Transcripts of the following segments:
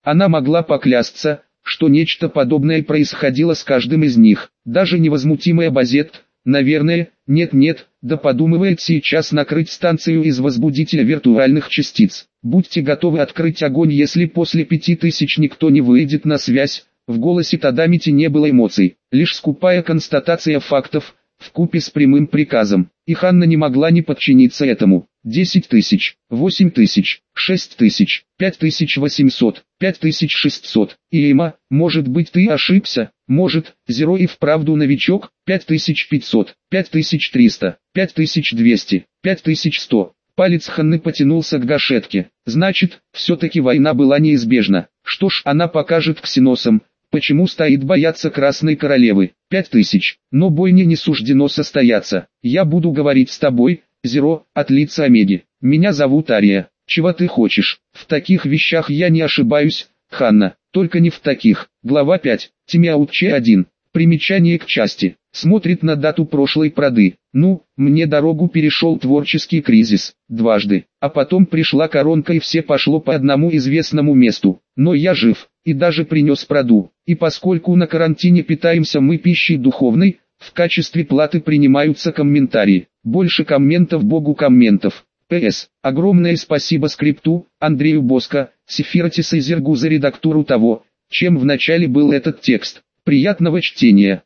Она могла поклясться, что нечто подобное происходило с каждым из них. Даже невозмутимый Базет, наверное, нет-нет, да подумывает сейчас накрыть станцию из возбудителя виртуальных частиц. Будьте готовы открыть огонь, если после 5000 никто не выйдет на связь. В голосе Тадамити не было эмоций, лишь скупая констатация фактов, вкупе с прямым приказом. И Ханна не могла не подчиниться этому. 10 тысяч, 8 тысяч, 6 тысяч, 5800, 5600. Има, может быть ты ошибся, может, Зеро и вправду новичок, 5500, 5300, 5200, 5100. Палец Ханны потянулся к гашетке. Значит, все-таки война была неизбежна. Что ж, она покажет ксеносам, почему стоит бояться Красной Королевы. 5000. Но бойне не суждено состояться. Я буду говорить с тобой, Зеро, от лица Омеги. Меня зовут Ария. Чего ты хочешь? В таких вещах я не ошибаюсь, Ханна. Только не в таких. Глава 5. Тимяутче 1. Примечание к части. Смотрит на дату прошлой проды. Ну, мне дорогу перешел творческий кризис. Дважды. А потом пришла коронка и все пошло по одному известному месту. Но я жив. И даже принес проду. И поскольку на карантине питаемся мы пищей духовной, в качестве платы принимаются комментарии. Больше комментов Богу комментов. П.С. Огромное спасибо скрипту, Андрею Боско, Сефиротиса и Зергу за редактуру того, чем в начале был этот текст. Приятного чтения.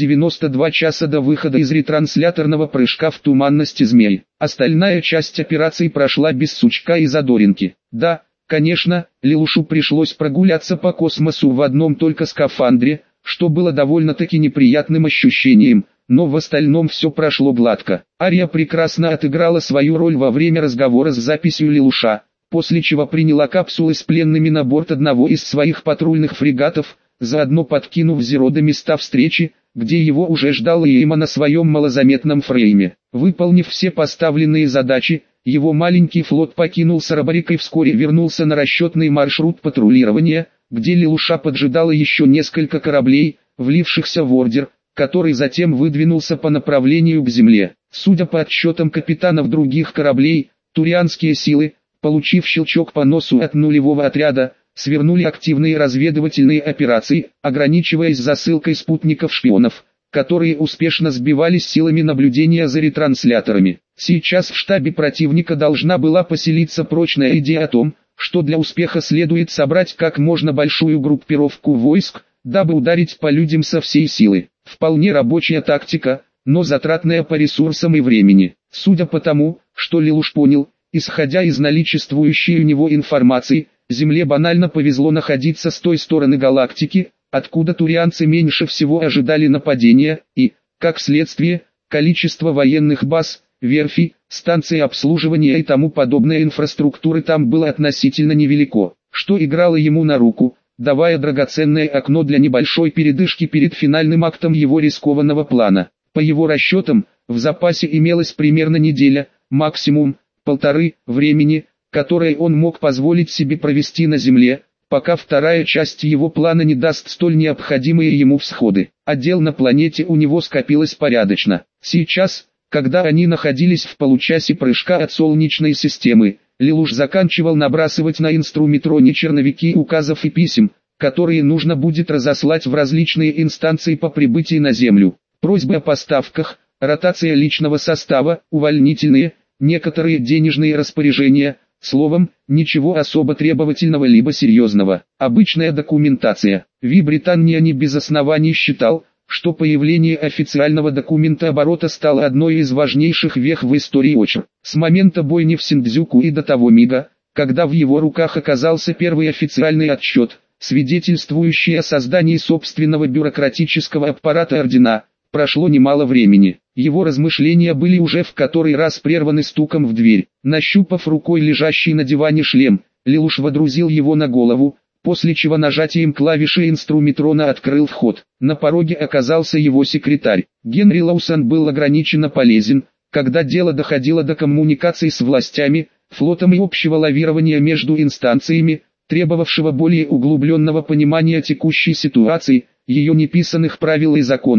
192 часа до выхода из ретрансляторного прыжка в туманности змей. Остальная часть операции прошла без сучка и задоринки. Да, конечно, Лилушу пришлось прогуляться по космосу в одном только скафандре, что было довольно-таки неприятным ощущением, но в остальном все прошло гладко. Ария прекрасно отыграла свою роль во время разговора с записью Лилуша, после чего приняла капсулы с пленными на борт одного из своих патрульных фрегатов, заодно подкинув Зеро до места встречи, где его уже ждал Има на своем малозаметном фрейме. Выполнив все поставленные задачи, его маленький флот покинул Сарабарик и вскоре вернулся на расчетный маршрут патрулирования, где Лилуша поджидало еще несколько кораблей, влившихся в ордер, который затем выдвинулся по направлению к земле. Судя по отчетам капитанов других кораблей, турианские силы, получив щелчок по носу от нулевого отряда, свернули активные разведывательные операции, ограничиваясь засылкой спутников-шпионов, которые успешно сбивались силами наблюдения за ретрансляторами. Сейчас в штабе противника должна была поселиться прочная идея о том, что для успеха следует собрать как можно большую группировку войск, дабы ударить по людям со всей силы. Вполне рабочая тактика, но затратная по ресурсам и времени. Судя по тому, что Лилуш понял, исходя из наличествующей у него информации, Земле банально повезло находиться с той стороны галактики, откуда турианцы меньше всего ожидали нападения, и, как следствие, количество военных баз, верфей, станций обслуживания и тому подобной инфраструктуры там было относительно невелико, что играло ему на руку, давая драгоценное окно для небольшой передышки перед финальным актом его рискованного плана. По его расчетам, в запасе имелась примерно неделя, максимум, полторы, времени, которое он мог позволить себе провести на Земле, пока вторая часть его плана не даст столь необходимые ему всходы. А дел на планете у него скопилось порядочно. Сейчас, когда они находились в получасе прыжка от Солнечной системы, Лилуш заканчивал набрасывать на инструментроне черновики указов и писем, которые нужно будет разослать в различные инстанции по прибытии на Землю. Просьбы о поставках, ротация личного состава, увольнительные, некоторые денежные распоряжения, словом, ничего особо требовательного либо серьезного. Обычная документация. Британия не без оснований считал, что появление официального документа оборота стало одной из важнейших вех в истории ОЧР. С момента бойни в Синдзюку и до того мига, когда в его руках оказался первый официальный отчет, свидетельствующий о создании собственного бюрократического аппарата ордена, прошло немало времени. Его размышления были уже в который раз прерваны стуком в дверь. Нащупав рукой лежащий на диване шлем, Лилуш водрузил его на голову, после чего нажатием клавиши инструментрона открыл вход. На пороге оказался его секретарь. Генри Лаусон был ограниченно полезен, когда дело доходило до коммуникаций с властями, флотом и общего лавирования между инстанциями, требовавшего более углубленного понимания текущей ситуации, ее неписанных правил и законов,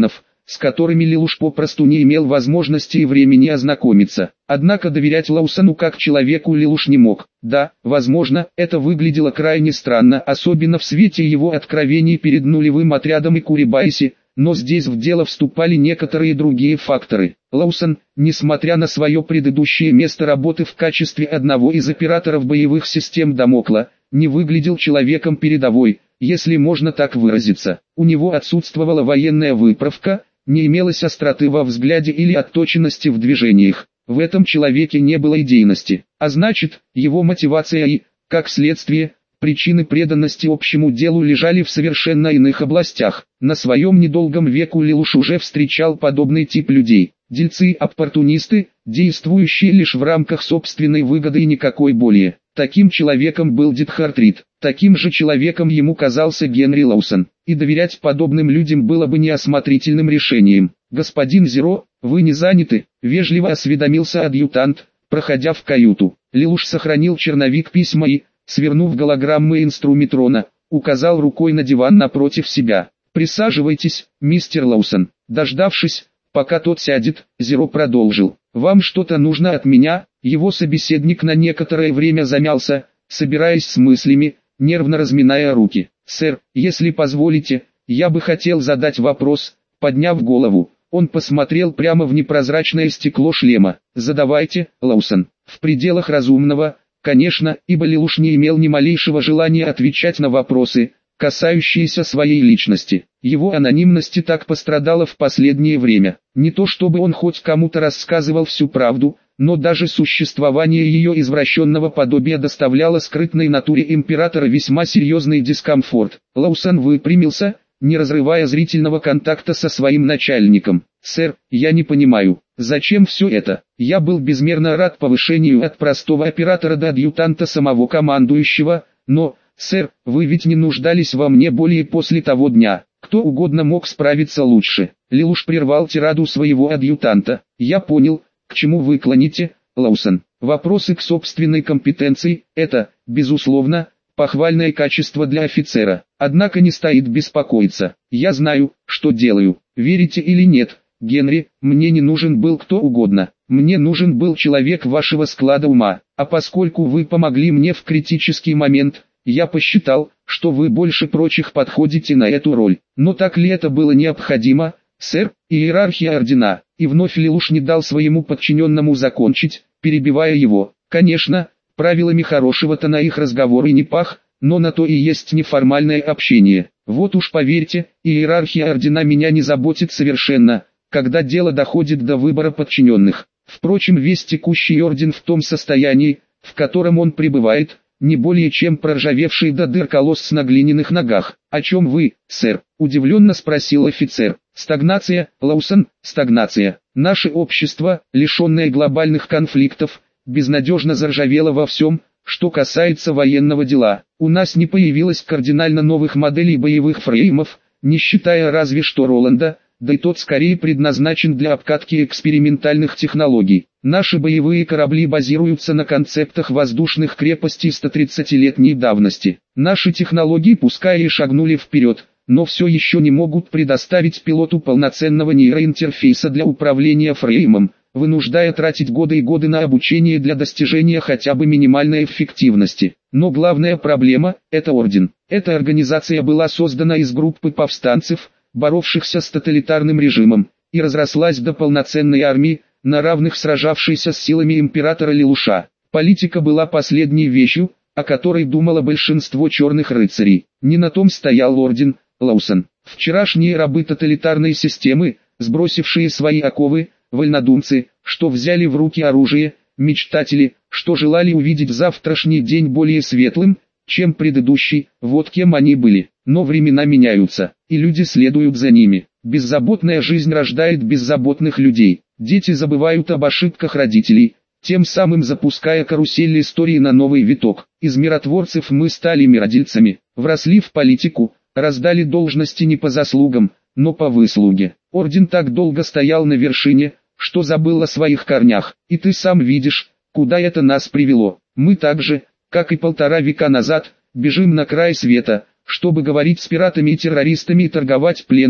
с которыми Лелуш попросту не имел возможности и времени ознакомиться. Однако доверять Лаусону как человеку Лелуш не мог. Да, возможно, это выглядело крайне странно, особенно в свете его откровений перед нулевым отрядом и Курибайси, но здесь в дело вступали некоторые другие факторы. Лаусон, несмотря на свое предыдущее место работы в качестве одного из операторов боевых систем Дамокла, не выглядел человеком передовой, если можно так выразиться. У него отсутствовала военная выправка, не имелось остроты во взгляде или отточенности в движениях. В этом человеке не было идейности, а значит, его мотивация и, как следствие, причины преданности общему делу лежали в совершенно иных областях. На своем недолгом веку Лелуш уже встречал подобный тип людей. Дельцы-оппортунисты, действующие лишь в рамках собственной выгоды и никакой более. Таким человеком был Дитхард Рид. Таким же человеком ему казался Генри Лаусон. И доверять подобным людям было бы неосмотрительным решением. «Господин Зеро, вы не заняты?» – вежливо осведомился адъютант, проходя в каюту. Лелуш сохранил черновик письма и, свернув голограммы инструмитрона, указал рукой на диван напротив себя. «Присаживайтесь, мистер Лаусон». Дождавшись, пока тот сядет, Зеро продолжил. «Вам что-то нужно от меня?» Его собеседник на некоторое время замялся, собираясь с мыслями, нервно разминая руки. «Сэр, если позволите, я бы хотел задать вопрос». Подняв голову, он посмотрел прямо в непрозрачное стекло шлема. «Задавайте, Лаусон». В пределах разумного, конечно, ибо Лелуш не имел ни малейшего желания отвечать на вопросы, касающиеся своей личности. Его анонимность и так пострадала в последнее время. Не то чтобы он хоть кому-то рассказывал всю правду, но даже существование ее извращенного подобия доставляло скрытной натуре императора весьма серьезный дискомфорт. Лаусон выпрямился, не разрывая зрительного контакта со своим начальником. «Сэр, я не понимаю, зачем все это? Я был безмерно рад повышению от простого оператора до адъютанта самого командующего, но, сэр, вы ведь не нуждались во мне более после того дня. Кто угодно мог справиться лучше». Лелуш прервал тираду своего адъютанта. «Я понял, к чему вы клоните, Лаусон. Вопросы к собственной компетенции – это, безусловно, похвальное качество для офицера. Однако не стоит беспокоиться. Я знаю, что делаю. Верите или нет, Генри, мне не нужен был кто угодно. Мне нужен был человек вашего склада ума. А поскольку вы помогли мне в критический момент, я посчитал, что вы больше прочих подходите на эту роль. Но так ли это было необходимо, сэр? Иерархия ордена». И вновь Лелуш не дал своему подчиненному закончить, перебивая его. «Конечно, правилами хорошего тона их разговор и не пах, но на то и есть неформальное общение. Вот уж поверьте, иерархия ордена меня не заботит совершенно, когда дело доходит до выбора подчиненных. Впрочем, весь текущий орден в том состоянии, в котором он пребывает, не более чем проржавевший до дыр колосс на глиняных ногах. «О чем вы, сэр?» – удивленно спросил офицер. «Стагнация, Лаусон, стагнация. Наше общество, лишенное глобальных конфликтов, безнадежно заржавело во всем, что касается военного дела. У нас не появилось кардинально новых моделей боевых фреймов, не считая разве что Роланда, да и тот скорее предназначен для обкатки экспериментальных технологий. Наши боевые корабли базируются на концептах воздушных крепостей 130-летней давности. Наши технологии пускай и шагнули вперед, но все еще не могут предоставить пилоту полноценного нейроинтерфейса для управления фреймом, вынуждая тратить годы и годы на обучение для достижения хотя бы минимальной эффективности. Но главная проблема – это орден. Эта организация была создана из группы повстанцев, боровшихся с тоталитарным режимом, и разрослась до полноценной армии, на равных сражавшейся с силами императора Лелуша. Политика была последней вещью, о которой думало большинство черных рыцарей. Не на том стоял орден, Лаусон. Вчерашние рабы тоталитарной системы, сбросившие свои оковы, вольнодумцы, что взяли в руки оружие, мечтатели, что желали увидеть завтрашний день более светлым, чем предыдущий, вот кем они были. Но времена меняются, и люди следуют за ними. Беззаботная жизнь рождает беззаботных людей. Дети забывают об ошибках родителей, тем самым запуская карусель истории на новый виток. Из миротворцев мы стали миродельцами, вросли в политику, раздали должности не по заслугам, но по выслуге. Орден так долго стоял на вершине, что забыл о своих корнях. И ты сам видишь, куда это нас привело. Мы так же, как и 1,5 века назад, бежим на край света, чтобы говорить с пиратами и террористами и торговать пленными,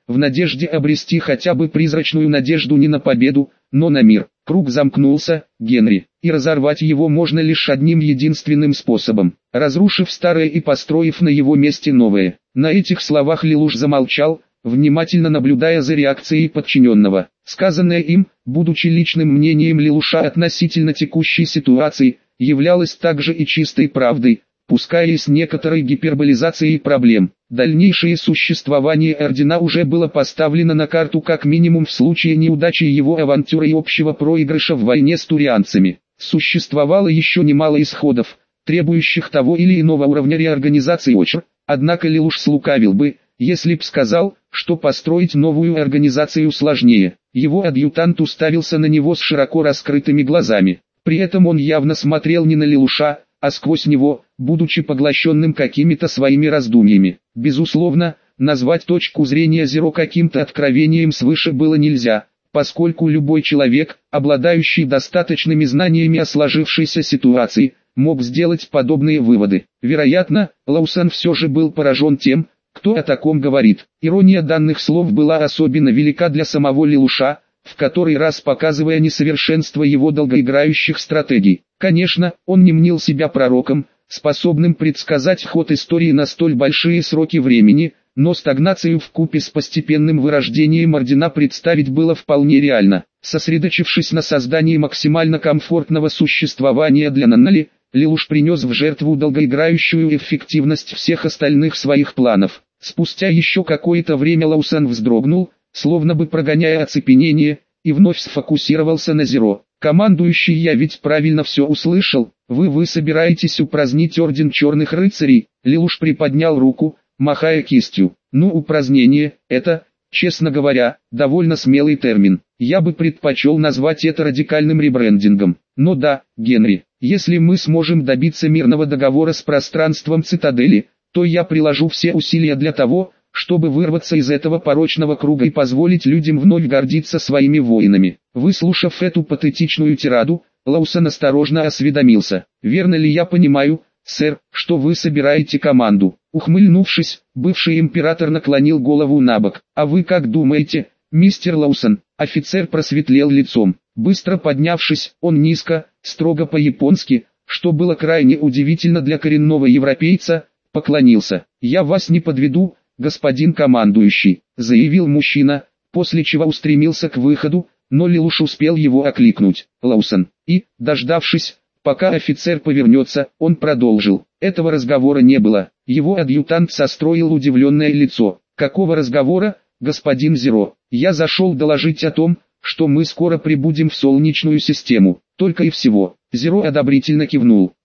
в надежде обрести хотя бы призрачную надежду не на победу, но на мир. Круг замкнулся, Генри, и разорвать его можно лишь одним единственным способом, разрушив старое и построив на его месте новое. На этих словах Лелуш замолчал, внимательно наблюдая за реакцией подчиненного. Сказанное им, будучи личным мнением Лелуша относительно текущей ситуации, являлось также и чистой правдой, пускай и с некоторой гиперболизацией проблем. Дальнейшее существование ордена уже было поставлено на карту как минимум в случае неудачи его авантюры и общего проигрыша в войне с турианцами. Существовало еще немало исходов, требующих того или иного уровня реорганизации ОЧР, однако Лелуш слукавил бы, если б сказал, что построить новую организацию сложнее. Его адъютант уставился на него с широко раскрытыми глазами. При этом он явно смотрел не на Лелуша, а сквозь него, будучи поглощенным какими-то своими раздумьями. Безусловно, назвать точку зрения Зеро каким-то откровением свыше было нельзя, поскольку любой человек, обладающий достаточными знаниями о сложившейся ситуации, мог сделать подобные выводы. Вероятно, Лаусон все же был поражен тем, кто о таком говорит. Ирония данных слов была особенно велика для самого Лелуша, в который раз показывая несовершенство его долгоиграющих стратегий. Конечно, он не мнил себя пророком, способным предсказать ход истории на столь большие сроки времени, но стагнацию вкупе с постепенным вырождением ордена представить было вполне реально. Сосредоточившись на создании максимально комфортного существования для Наннали, Лелуш принес в жертву долгоиграющую эффективность всех остальных своих планов. Спустя еще какое-то время Лаусон вздрогнул, словно бы прогоняя оцепенение, и вновь сфокусировался на Зеро. «Командующий, я ведь правильно все услышал, вы собираетесь упразднить Орден Черных Рыцарей?» Лелуш приподнял руку, махая кистью. «Ну, упразднение, это, честно говоря, довольно смелый термин. Я бы предпочел назвать это радикальным ребрендингом. Но да, Генри, если мы сможем добиться мирного договора с пространством Цитадели, то я приложу все усилия для того, чтобы вырваться из этого порочного круга и позволить людям вновь гордиться своими воинами». Выслушав эту патетичную тираду, Лаусон осторожно осведомился: «Верно ли я понимаю, сэр, что вы собираете команду?» Ухмыльнувшись, бывший император наклонил голову набок. «А вы как думаете, мистер Лаусон?» Офицер просветлел лицом. Быстро поднявшись, он низко, строго по-японски, что было крайне удивительно для коренного европейца, поклонился. «Я вас не подведу, господин командующий», — заявил мужчина, после чего устремился к выходу, но Лелуш успел его окликнуть: «Лаусон», и, дождавшись, пока офицер повернется, он продолжил. Этого разговора не было. Его адъютант состроил удивленное лицо. «Какого разговора, господин Зеро? Я зашел доложить о том, что мы скоро прибудем в Солнечную систему, только и всего». Зеро одобрительно кивнул.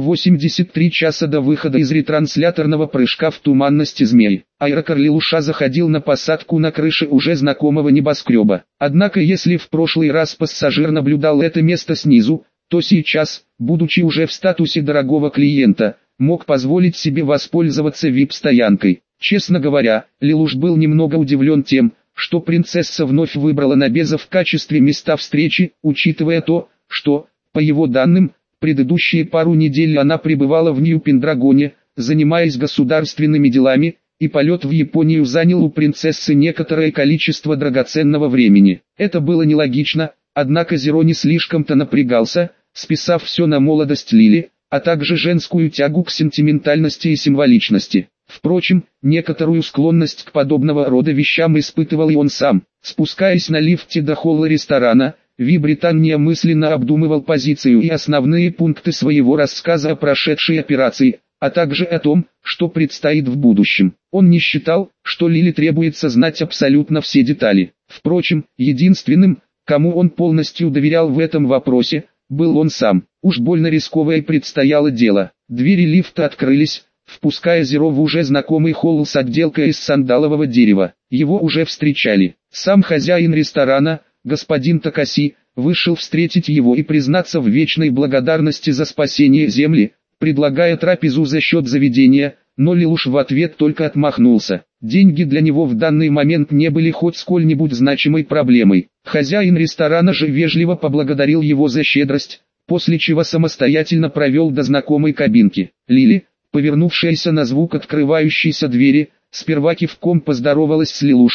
183 часа до выхода из ретрансляторного прыжка в туманности змей. Аэрокар Лелуша заходил на посадку на крыше уже знакомого небоскреба. Однако если в прошлый раз пассажир наблюдал это место снизу, то сейчас, будучи уже в статусе дорогого клиента, мог позволить себе воспользоваться вип-стоянкой. Честно говоря, Лелуш был немного удивлен тем, что принцесса вновь выбрала Набеза в качестве места встречи, учитывая то, что, по его данным, предыдущие пару недель она пребывала в Нью-Пендрагоне, занимаясь государственными делами, и полет в Японию занял у принцессы некоторое количество драгоценного времени. Это было нелогично, однако Зеро не слишком-то напрягался, списав все на молодость Лили, а также женскую тягу к сентиментальности и символичности. Впрочем, некоторую склонность к подобного рода вещам испытывал и он сам. Спускаясь на лифте до холла ресторана, Ви-Британия мысленно обдумывал позицию и основные пункты своего рассказа о прошедшей операции, а также о том, что предстоит в будущем. Он не считал, что Лили требуется знать абсолютно все детали. Впрочем, единственным, кому он полностью доверял в этом вопросе, был он сам. Уж больно рисковое предстояло дело. Двери лифта открылись, впуская Зеро в уже знакомый холл с отделкой из сандалового дерева. Его уже встречали. Сам хозяин ресторана, господин Такаси, вышел встретить его и признаться в вечной благодарности за спасение земли, предлагая трапезу за счет заведения, но Лелуш в ответ только отмахнулся. Деньги для него в данный момент не были хоть сколь-нибудь значимой проблемой. Хозяин ресторана же вежливо поблагодарил его за щедрость, после чего самостоятельно провел до знакомой кабинки. Лили, повернувшаяся на звук открывающейся двери, сперва кивком поздоровалась с Лелушем,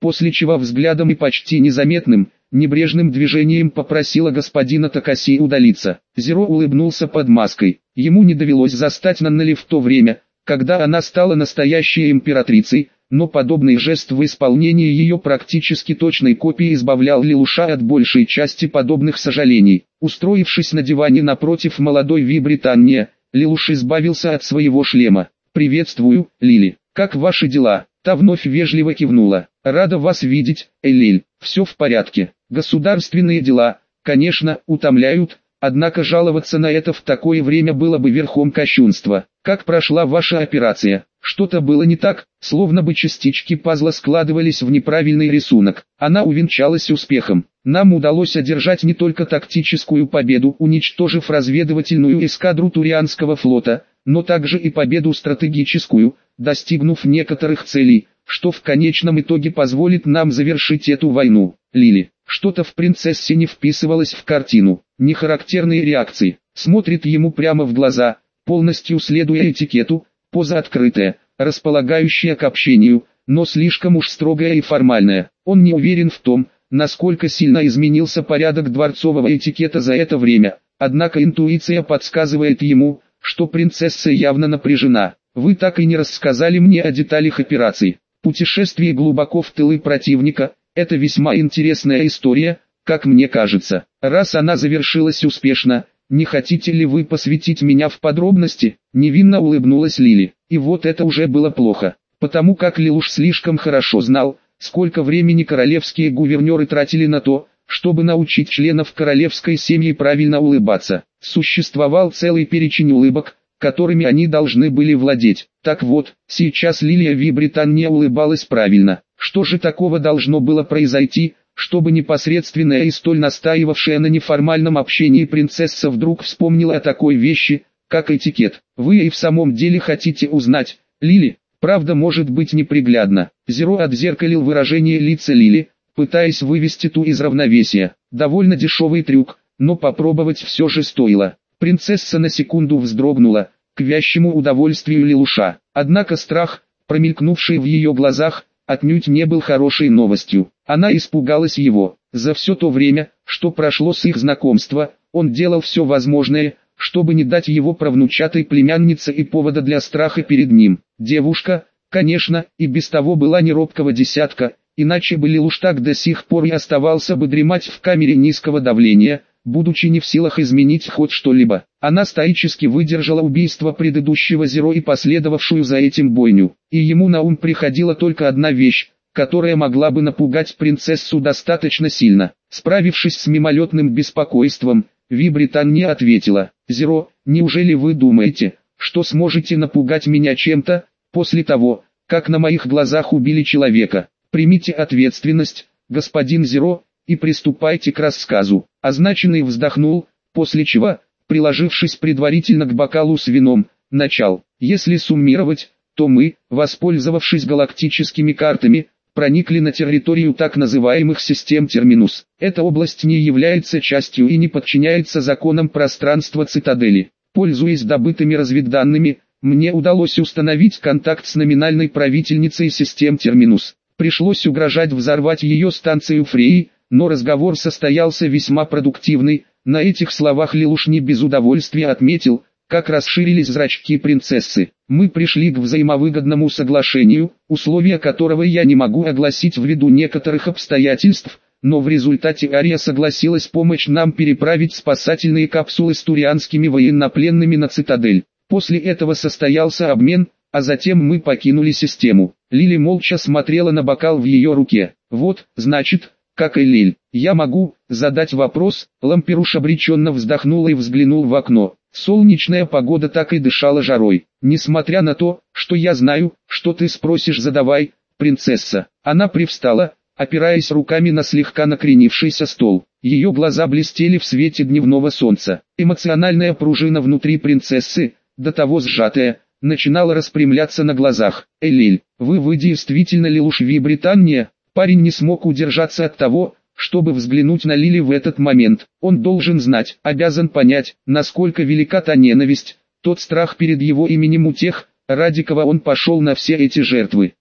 после чего взглядом и почти незаметным, небрежным движением попросила господина Такаси удалиться. Зеро улыбнулся под маской. Ему не довелось застать Наннали в то время, когда она стала настоящей императрицей, но подобный жест в исполнении ее практически точной копии избавлял Лилуша от большей части подобных сожалений. Устроившись на диване напротив молодой Ви-Британии, Лилуш избавился от своего шлема. «Приветствую, Лили. Как ваши дела?» Та вновь вежливо кивнула. «Рада вас видеть, Эллиль. Все в порядке. Государственные дела, конечно, утомляют, однако жаловаться на это в такое время было бы верхом кощунства. Как прошла ваша операция?» Что-то было не так, словно бы частички пазла складывались в неправильный рисунок. Она увенчалась успехом. Нам удалось одержать не только тактическую победу, уничтожив разведывательную эскадру Турианского флота, но также и победу стратегическую, достигнув некоторых целей, что в конечном итоге позволит нам завершить эту войну. Лили, что-то в принцессе не вписывалось в картину. Нехарактерные реакции. Смотрит ему прямо в глаза, полностью следуя этикету, поза открытая, располагающая к общению, но слишком уж строгая и формальная. Он не уверен в том, насколько сильно изменился порядок дворцового этикета за это время, однако интуиция подсказывает ему, что принцесса явно напряжена. Вы так и не рассказали мне о деталях операции. Путешествие глубоко в тылы противника – это весьма интересная история, как мне кажется. Раз она завершилась успешно, не хотите ли вы посвятить меня в подробности? Невинно улыбнулась Лили. И вот это уже было плохо, потому как Лилуш слишком хорошо знал, сколько времени королевские гувернеры тратили на то, чтобы научить членов королевской семьи правильно улыбаться. Существовал целый перечень улыбок, которыми они должны были владеть. Так вот, сейчас Лилия Ви-Британия улыбалась правильно. Что же такого должно было произойти, чтобы непосредственная и столь настаивавшая на неформальном общении принцесса вдруг вспомнила о такой вещи, как этикет? Вы и в самом деле хотите узнать, Лили? Правда может быть неприглядна. Зеро отзеркалил выражение лица Лили, пытаясь вывести ту из равновесия. Довольно дешевый трюк, но попробовать все же стоило. Принцесса на секунду вздрогнула, к вящему удовольствию Лилуша. Однако страх, промелькнувший в ее глазах, отнюдь не был хорошей новостью. Она испугалась его. За все то время, что прошло с их знакомства, он делал все возможное, чтобы не дать его правнучатой племяннице и повода для страха перед ним. Девушка, конечно, и без того была не робкого десятка, иначе бы Лилуш так до сих пор и оставался бы дремать в камере низкого давления, будучи не в силах изменить хоть что-либо. Она стоически выдержала убийство предыдущего Зеро и последовавшую за этим бойню. И ему на ум приходила только одна вещь, которая могла бы напугать принцессу достаточно сильно. Справившись с мимолетным беспокойством, Ви-Британия ответила: «Зеро, неужели вы думаете, что сможете напугать меня чем-то, после того, как на моих глазах убили человека? Примите ответственность, господин Зеро, и приступайте к рассказу». Означенный вздохнул, после чего, приложившись предварительно к бокалу с вином, начал: «Если суммировать, то мы, воспользовавшись галактическими картами, проникли на территорию так называемых систем Терминус. Эта область не является частью и не подчиняется законам пространства цитадели. Пользуясь добытыми разведданными, мне удалось установить контакт с номинальной правительницей систем Терминус. Пришлось угрожать взорвать ее станцию Фреи, но разговор состоялся весьма продуктивный. На этих словах Лилуш не без удовольствия отметил, как расширились зрачки принцессы. Мы пришли к взаимовыгодному соглашению, условия которого я не могу огласить ввиду некоторых обстоятельств, но в результате Ария согласилась помочь нам переправить спасательные капсулы с турианскими военнопленными на цитадель. После этого состоялся обмен, а затем мы покинули систему. Лили молча смотрела на бокал в ее руке. Вот, значит, как и Лиль, я могу задать вопрос. Лампируш обреченно вздохнула и взглянул в окно. Солнечная погода так и дышала жарой. Несмотря на то, что я знаю, что ты спросишь, задавай, принцесса. Она привстала, опираясь руками на слегка накренившийся стол. Ее глаза блестели в свете дневного солнца. Эмоциональная пружина внутри принцессы, до того сжатая, начинала распрямляться на глазах. «Эллиль, вы действительно Лилуш Ви-Британия?» Парень не смог удержаться от того, чтобы взглянуть на Лили в этот момент. Он должен знать, обязан понять, насколько велика та ненависть, тот страх перед его именем у тех, ради кого он пошел на все эти жертвы.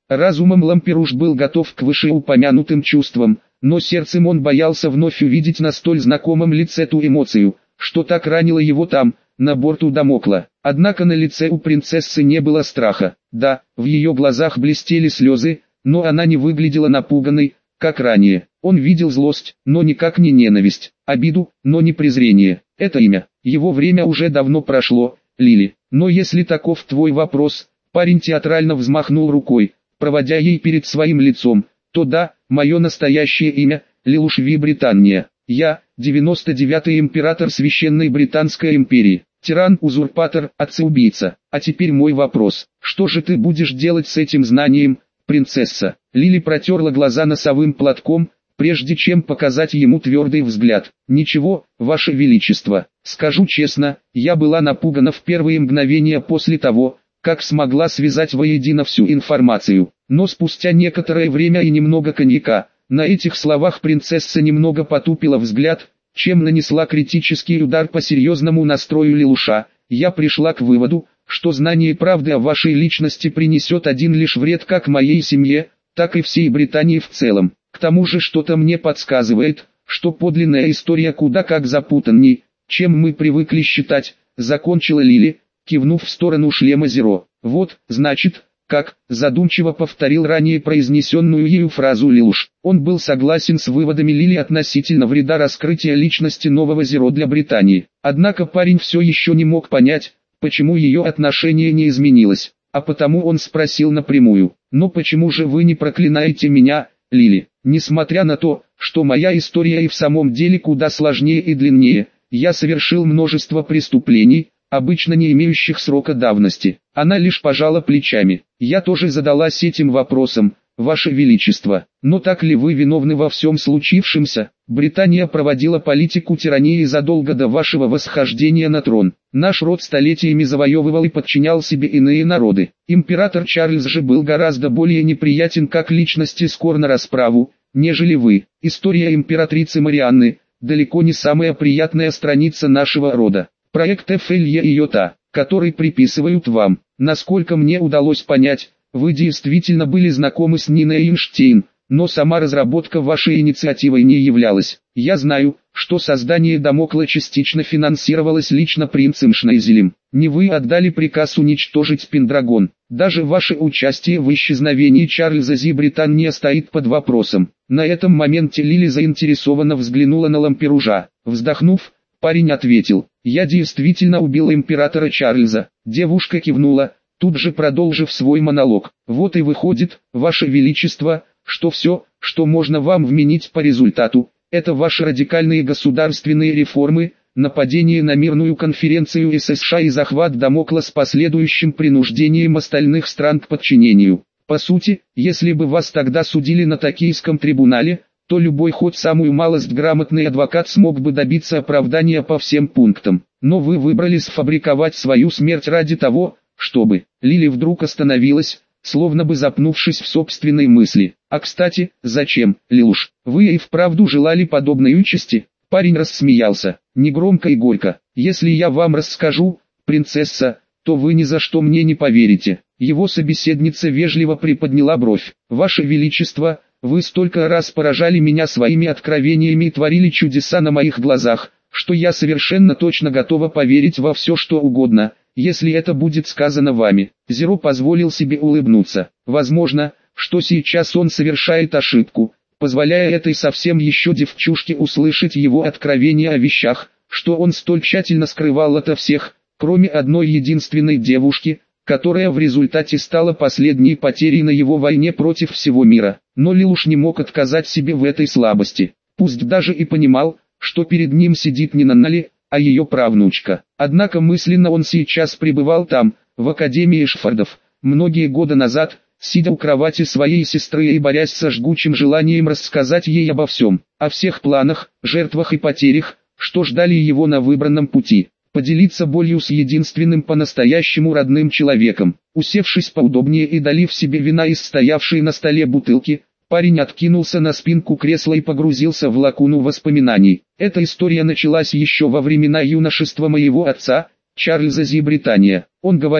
Разумом Ламперуш был готов к вышеупомянутым чувствам, но сердцем он боялся вновь увидеть на столь знакомом лице ту эмоцию, что так ранило его там, на борту Дамокла. Однако на лице у принцессы не было страха. Да, в ее глазах блестели слезы, но она не выглядела напуганной, как ранее. Он видел злость, но никак не ненависть, обиду, но не презрение. Это имя, его время уже давно прошло, Лили. Но если таков твой вопрос, парень театрально взмахнул рукой, проводя ей перед своим лицом, то да, мое настоящее имя, Лилуш Ви Британия. Я, 99-й император Священной Британской империи, тиран-узурпатор, отца-убийца. А теперь мой вопрос, что же ты будешь делать с этим знанием, принцесса? Лили протерла глаза носовым платком, прежде чем показать ему твердый взгляд. «Ничего, ваше величество, скажу честно, я была напугана в первые мгновения после того, как смогла связать воедино всю информацию. Но спустя некоторое время и немного коньяка, на этих словах принцесса немного потупила взгляд, чем нанесла критический удар по серьезному настрою Лилуша, я пришла к выводу, что знание правды о вашей личности принесет один лишь вред как моей семье, так и всей Британии в целом. К тому же что-то мне подсказывает, что подлинная история куда как запутанней, чем мы привыкли считать», закончила Лили, кивнув в сторону шлема Зеро. «Вот, значит, как», задумчиво повторил ранее произнесенную ею фразу Лилуш. Он был согласен с выводами Лили относительно вреда раскрытия личности нового Зеро для Британии. Однако парень все еще не мог понять, почему ее отношение не изменилось, а потому он спросил напрямую: «Но почему же вы не проклинаете меня, Лили? Несмотря на то, что моя история и в самом деле куда сложнее и длиннее, я совершил множество преступлений, обычно не имеющих срока давности». Она лишь пожала плечами. «Я тоже задалась этим вопросом, ваше величество. Но так ли вы виновны во всем случившемся? Британия проводила политику тирании задолго до вашего восхождения на трон. Наш род столетиями завоевывал и подчинял себе иные народы. Император Чарльз же был гораздо более неприятен как личность и скор на расправу, нежели вы. История императрицы Марианны – далеко не самая приятная страница нашего рода. Проект Эфелья и Йота, который приписывают вам. Насколько мне удалось понять, вы действительно были знакомы с Ниной Эйнштейн, но сама разработка вашей инициативой не являлась. Я знаю, что создание Дамокла частично финансировалось лично принцем Шнейзелем. Не вы отдали приказ уничтожить Пендрагон. Даже ваше участие в исчезновении Чарльза Зи Британия стоит под вопросом». На этом моменте Лили заинтересованно взглянула на Ламперужа. Вздохнув, парень ответил: «Я действительно убил императора Чарльза». Девушка кивнула, тут же продолжив свой монолог. «Вот и выходит, ваше величество, что все, что можно вам вменить по результату, это ваши радикальные государственные реформы, нападение на мирную конференцию США и захват Дамокла с последующим принуждением остальных стран к подчинению. По сути, если бы вас тогда судили на Токийском трибунале, то любой хоть самую малость грамотный адвокат смог бы добиться оправдания по всем пунктам. Но вы выбрали сфабриковать свою смерть ради того, чтобы...» Лили вдруг остановилась, словно бы запнувшись в собственной мысли. «А кстати, зачем, Лилуш, вы и вправду желали подобной участи?» Парень рассмеялся, негромко и горько. «Если я вам расскажу, принцесса, то вы ни за что мне не поверите». Его собеседница вежливо приподняла бровь. «Ваше величество, вы столько раз поражали меня своими откровениями и творили чудеса на моих глазах, что я совершенно точно готова поверить во все что угодно, если это будет сказано вами». Зеро позволил себе улыбнуться. Возможно, что сейчас он совершает ошибку, позволяя этой совсем еще девчушке услышать его откровения о вещах, что он столь тщательно скрывал ото всех, кроме одной единственной девушки, которая в результате стала последней потерей на его войне против всего мира. Но Лилуш не мог отказать себе в этой слабости, пусть даже и понимал, что перед ним сидит не Наннали, а ее правнучка. Однако мысленно он сейчас пребывал там, в Академии Шфордов, многие годы назад, сидя у кровати своей сестры и борясь со жгучим желанием рассказать ей обо всем, о всех планах, жертвах и потерях, что ждали его на выбранном пути. Поделиться болью с единственным по-настоящему родным человеком. Усевшись поудобнее и долив себе вина из стоявшей на столе бутылки, парень откинулся на спинку кресла и погрузился в лагуну воспоминаний. Эта история началась еще во времена юношества моего отца, Чарльза Зи Британия. Он говорил,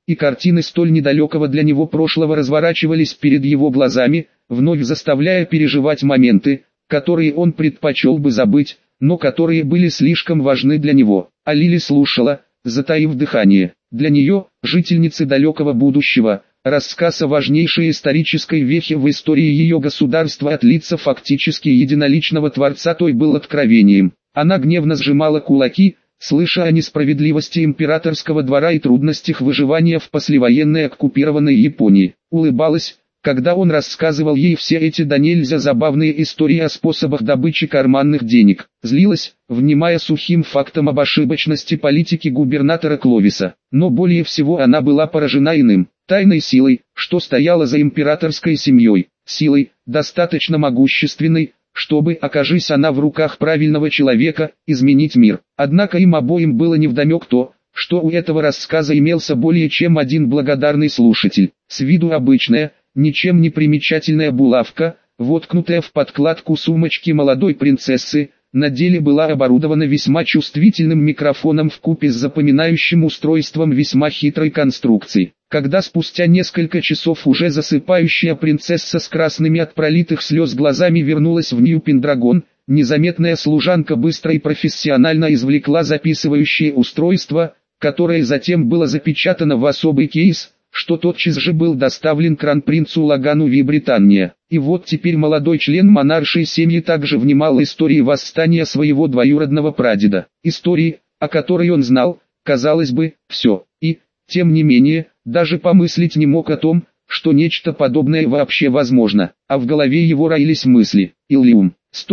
и картины столь недалекого для него прошлого разворачивались перед его глазами, вновь заставляя переживать моменты, которые он предпочел бы забыть, но которые были слишком важны для него. А Лили слушала, затаив дыхание. Для нее, жительницы далекого будущего, рассказ о важнейшей исторической вехе в истории ее государства от лица фактически единоличного творца той был откровением. Она гневно сжимала кулаки, слыша о несправедливости императорского двора и трудностях выживания в послевоенной оккупированной Японии. Улыбалась, когда он рассказывал ей все эти да нельзя забавные истории о способах добычи карманных денег. Злилась, внимая сухим фактом об ошибочности политики губернатора Кловиса. Но более всего она была поражена иным, тайной силой, что стояла за императорской семьей. Силой, достаточно могущественной, чтобы, окажись она в руках правильного человека, изменить мир. Однако им обоим было невдомек то, что у этого рассказа имелся более чем один благодарный слушатель. С виду обычная, ничем не примечательная булавка, воткнутая в подкладку сумочки молодой принцессы, на деле была оборудована весьма чувствительным микрофоном вкупе с запоминающим устройством весьма хитрой конструкции. Когда спустя несколько часов уже засыпающая принцесса с красными от пролитых слез глазами вернулась в Нью-Пендрагон, незаметная служанка быстро и профессионально извлекла записывающее устройство, которое затем было запечатано в особый кейс, что тотчас же был доставлен кронпринцу Лагану Британия. И вот теперь молодой член монаршей семьи также внимал истории восстания своего двоюродного прадеда. Истории, о которой он знал, казалось бы, все. И, тем не менее, даже помыслить не мог о том, что нечто подобное вообще возможно. А в голове его роились мысли. Иллиум.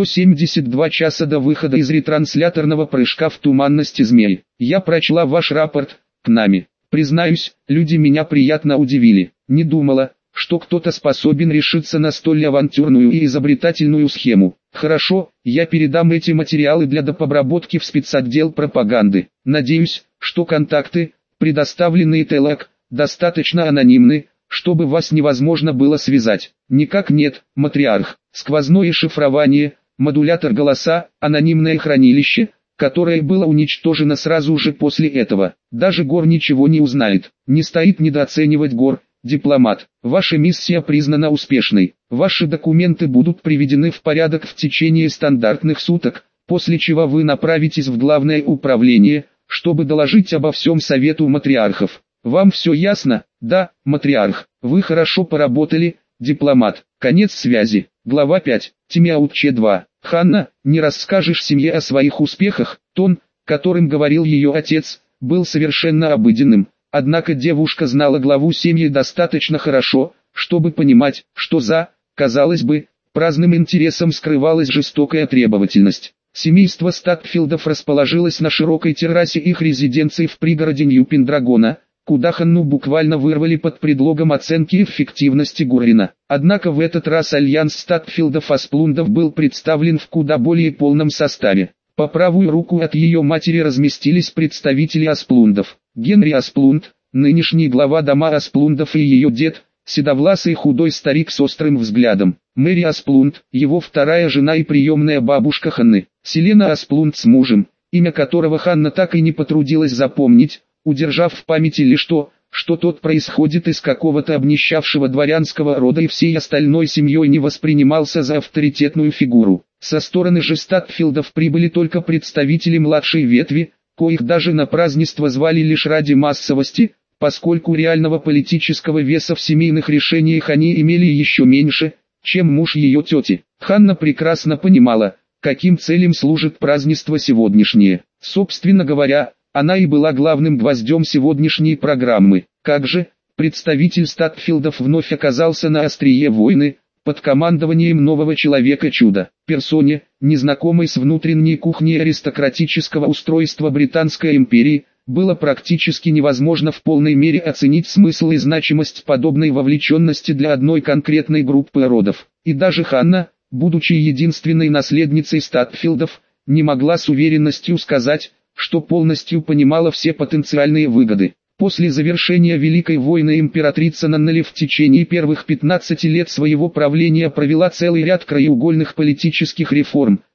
172 часа до выхода из ретрансляторного прыжка в туманности змей. Я прочла ваш рапорт, к нами. Признаюсь, люди меня приятно удивили. Не думала, что кто-то способен решиться на столь авантюрную и изобретательную схему. Хорошо, я передам эти материалы для допобработки в спецотдел пропаганды. Надеюсь, что контакты, предоставленные ТЭЛАК, достаточно анонимны, чтобы вас невозможно было связать. Никак нет, матриарх. Сквозное шифрование, модулятор голоса, анонимное хранилище, которое было уничтожено сразу же после этого. Даже Гор ничего не узнает. Не стоит недооценивать Гор, дипломат. Ваша миссия признана успешной. Ваши документы будут приведены в порядок в течение стандартных суток, после чего вы направитесь в главное управление, чтобы доложить обо всем совету матриархов. Вам все ясно? Да, матриарх. Вы хорошо поработали, дипломат. Конец связи. Глава 5. Тимяутче 2. Ханна, не расскажешь семье о своих успехах? Тон, которым говорил ее отец, был совершенно обыденным. Однако девушка знала главу семьи достаточно хорошо, чтобы понимать, что за, казалось бы, праздным интересом скрывалась жестокая требовательность. Семейство Статфилдов расположилось на широкой террасе их резиденции в пригороде Нью-Пендрагона, куда Ханну буквально вырвали под предлогом оценки эффективности Гуррина. Однако в этот раз альянс Статфилдов-Асплундов был представлен в куда более полном составе. По правую руку от ее матери разместились представители Асплундов. Генри Асплунд, нынешний глава дома Асплундов, и ее дед, седовласый худой старик с острым взглядом. Мэри Асплунд, его вторая жена и приемная бабушка Ханны. Селена Асплунд с мужем, имя которого Ханна так и не потрудилась запомнить, удержав в памяти лишь то, что тот происходит из какого-то обнищавшего дворянского рода и всей остальной семьей не воспринимался за авторитетную фигуру. Со стороны же Статфилдов прибыли только представители младшей ветви, коих даже на празднество звали лишь ради массовости, поскольку реального политического веса в семейных решениях они имели еще меньше, чем муж ее тети. Ханна прекрасно понимала, каким целям служит празднество сегодняшнее. Собственно говоря, она и была главным гвоздем сегодняшней программы. Как же, представитель Статфилдов вновь оказался на острие войны, под командованием нового человека-чуда, персоне, незнакомой с внутренней кухней аристократического устройства Британской империи, было практически невозможно в полной мере оценить смысл и значимость подобной вовлеченности для одной конкретной группы родов. И даже Ханна, будучи единственной наследницей Статфилдов, не могла с уверенностью сказать, что полностью понимала все потенциальные выгоды. После завершения Великой войны императрица Наннали в течение первых 15 лет своего правления провела целый ряд краеугольных политических реформ,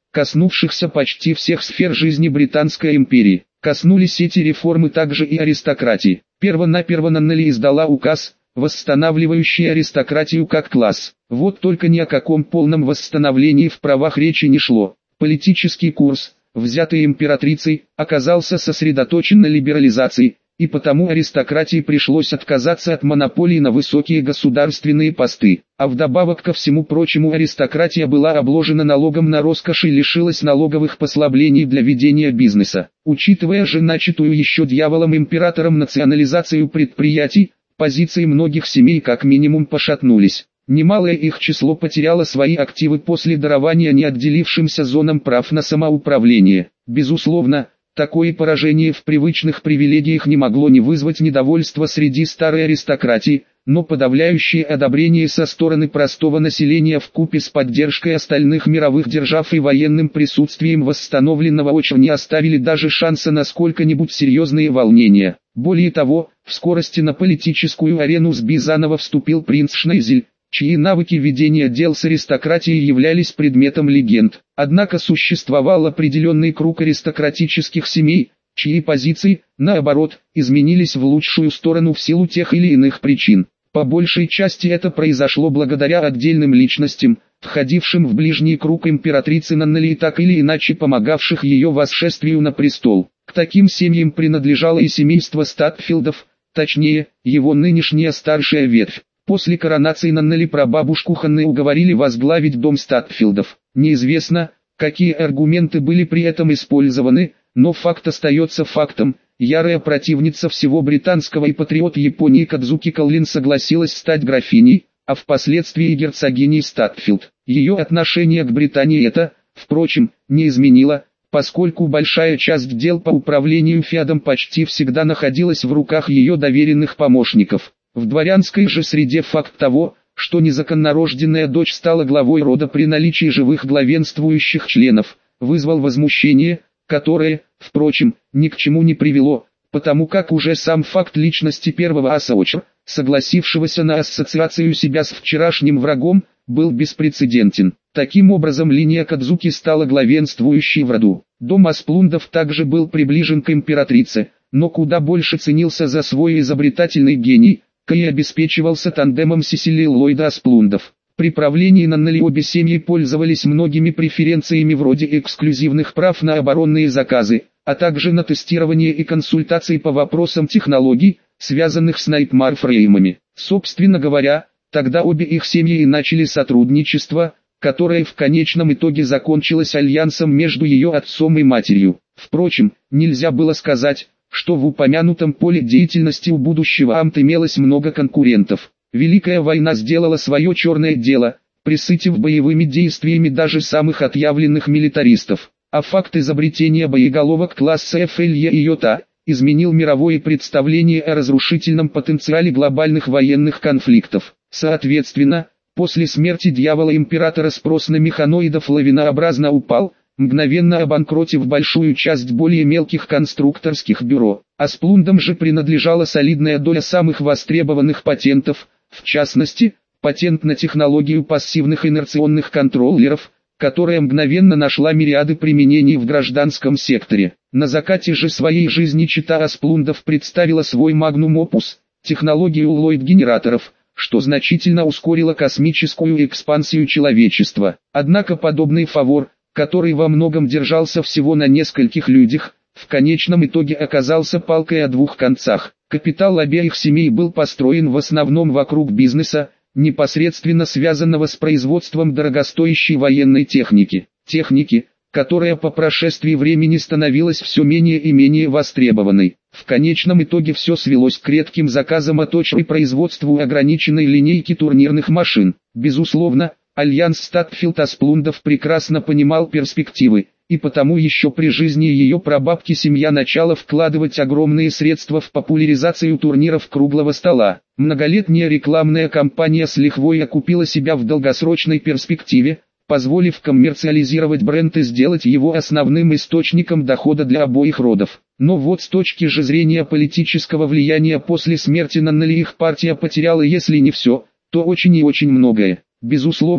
коснувшихся почти всех сфер жизни Британской империи. Коснулись эти реформы также и аристократии. Первонаперво Наннели издала указ, восстанавливающий аристократию как класс. Вот только ни о каком полном восстановлении в правах речи не шло. Политический курс, взятый императрицей, оказался сосредоточен на либерализации, и потому аристократии пришлось отказаться от монополии на высокие государственные посты. А вдобавок ко всему прочему аристократия была обложена налогом на роскошь и лишилась налоговых послаблений для ведения бизнеса. Учитывая же начатую еще дьяволом-императором национализацию предприятий, позиции многих семей как минимум пошатнулись. Немалое их число потеряло свои активы после дарования неотделившимся зонам прав на самоуправление. Безусловно, такое поражение в привычных привилегиях не могло не вызвать недовольства среди старой аристократии, но подавляющее одобрение со стороны простого населения вкупе с поддержкой остальных мировых держав и военным присутствием восстановленного очерня не оставили даже шанса на сколько-нибудь серьезные волнения. Более того, в скорости на политическую арену с заново вступил принц Шнейзель, чьи навыки ведения дел с аристократией являлись предметом легенд. Однако существовал определенный круг аристократических семей, чьи позиции, наоборот, изменились в лучшую сторону в силу тех или иных причин. По большей части это произошло благодаря отдельным личностям, входившим в ближний круг императрицы Наннели и так или иначе помогавших ее восшествию на престол. К таким семьям принадлежало и семейство Статфилдов, точнее, его нынешняя старшая ветвь. После коронации Наннели прабабушку Ханны уговорили возглавить дом Статфилдов. Неизвестно, какие аргументы были при этом использованы, но факт остается фактом. Ярая противница всего британского и патриот Японии Кадзуки Коллин согласилась стать графиней, а впоследствии герцогиней Статфилд. Ее отношение к Британии это, впрочем, не изменило, поскольку большая часть дел по управлению феодом почти всегда находилась в руках ее доверенных помощников. В дворянской же среде факт того, что незаконнорожденная дочь стала главой рода при наличии живых главенствующих членов, вызвал возмущение, которое, впрочем, ни к чему не привело, потому как уже сам факт личности первого аса Очер, согласившегося на ассоциацию себя с вчерашним врагом, был беспрецедентен. Таким образом линия Кадзуки стала главенствующей в роду. Дом Асплундов также был приближен к императрице, но куда больше ценился за свой изобретательный гений, и обеспечивался тандемом Сесилии Ллойда Асплундов. При правлении Наннели обе семьи пользовались многими преференциями вроде эксклюзивных прав на оборонные заказы, а также на тестирование и консультации по вопросам технологий, связанных с Найтмар-фреймами. Собственно говоря, тогда обе их семьи и начали сотрудничество, которое в конечном итоге закончилось альянсом между ее отцом и матерью. Впрочем, нельзя было сказать, что в упомянутом поле деятельности у будущего Амт имелось много конкурентов. Великая война сделала свое черное дело, пресытив боевыми действиями даже самых отъявленных милитаристов. А факт изобретения боеголовок класса ФЛЕ и Йота изменил мировое представление о разрушительном потенциале глобальных военных конфликтов. Соответственно, после смерти дьявола-императора спрос на механоидов лавинообразно упал, мгновенно обанкротив большую часть более мелких конструкторских бюро. Асплундам же принадлежала солидная доля самых востребованных патентов, в частности, патент на технологию пассивных инерционных контроллеров, которая мгновенно нашла мириады применений в гражданском секторе. На закате же своей жизни чета Асплундов представила свой магнум опус, технологию Ллойд-генераторов, что значительно ускорило космическую экспансию человечества. Однако подобный фавор, который во многом держался всего на нескольких людях, в конечном итоге оказался палкой о двух концах. Капитал обеих семей был построен в основном вокруг бизнеса, непосредственно связанного с производством дорогостоящей военной техники. Техники, которая по прошествии времени становилась все менее и менее востребованной. В конечном итоге все свелось к редким заказам от Очер и производству ограниченной линейки турнирных машин. Безусловно, альянс Статфилд-Асплундов прекрасно понимал перспективы, и потому еще при жизни ее прабабки семья начала вкладывать огромные средства в популяризацию турниров круглого стола. Многолетняя рекламная кампания с лихвой окупила себя в долгосрочной перспективе, позволив коммерциализировать бренд и сделать его основным источником дохода для обоих родов. Но вот с точки же зрения политического влияния после смерти Наннели их партия потеряла если не все, то очень и очень многое. Безусловно,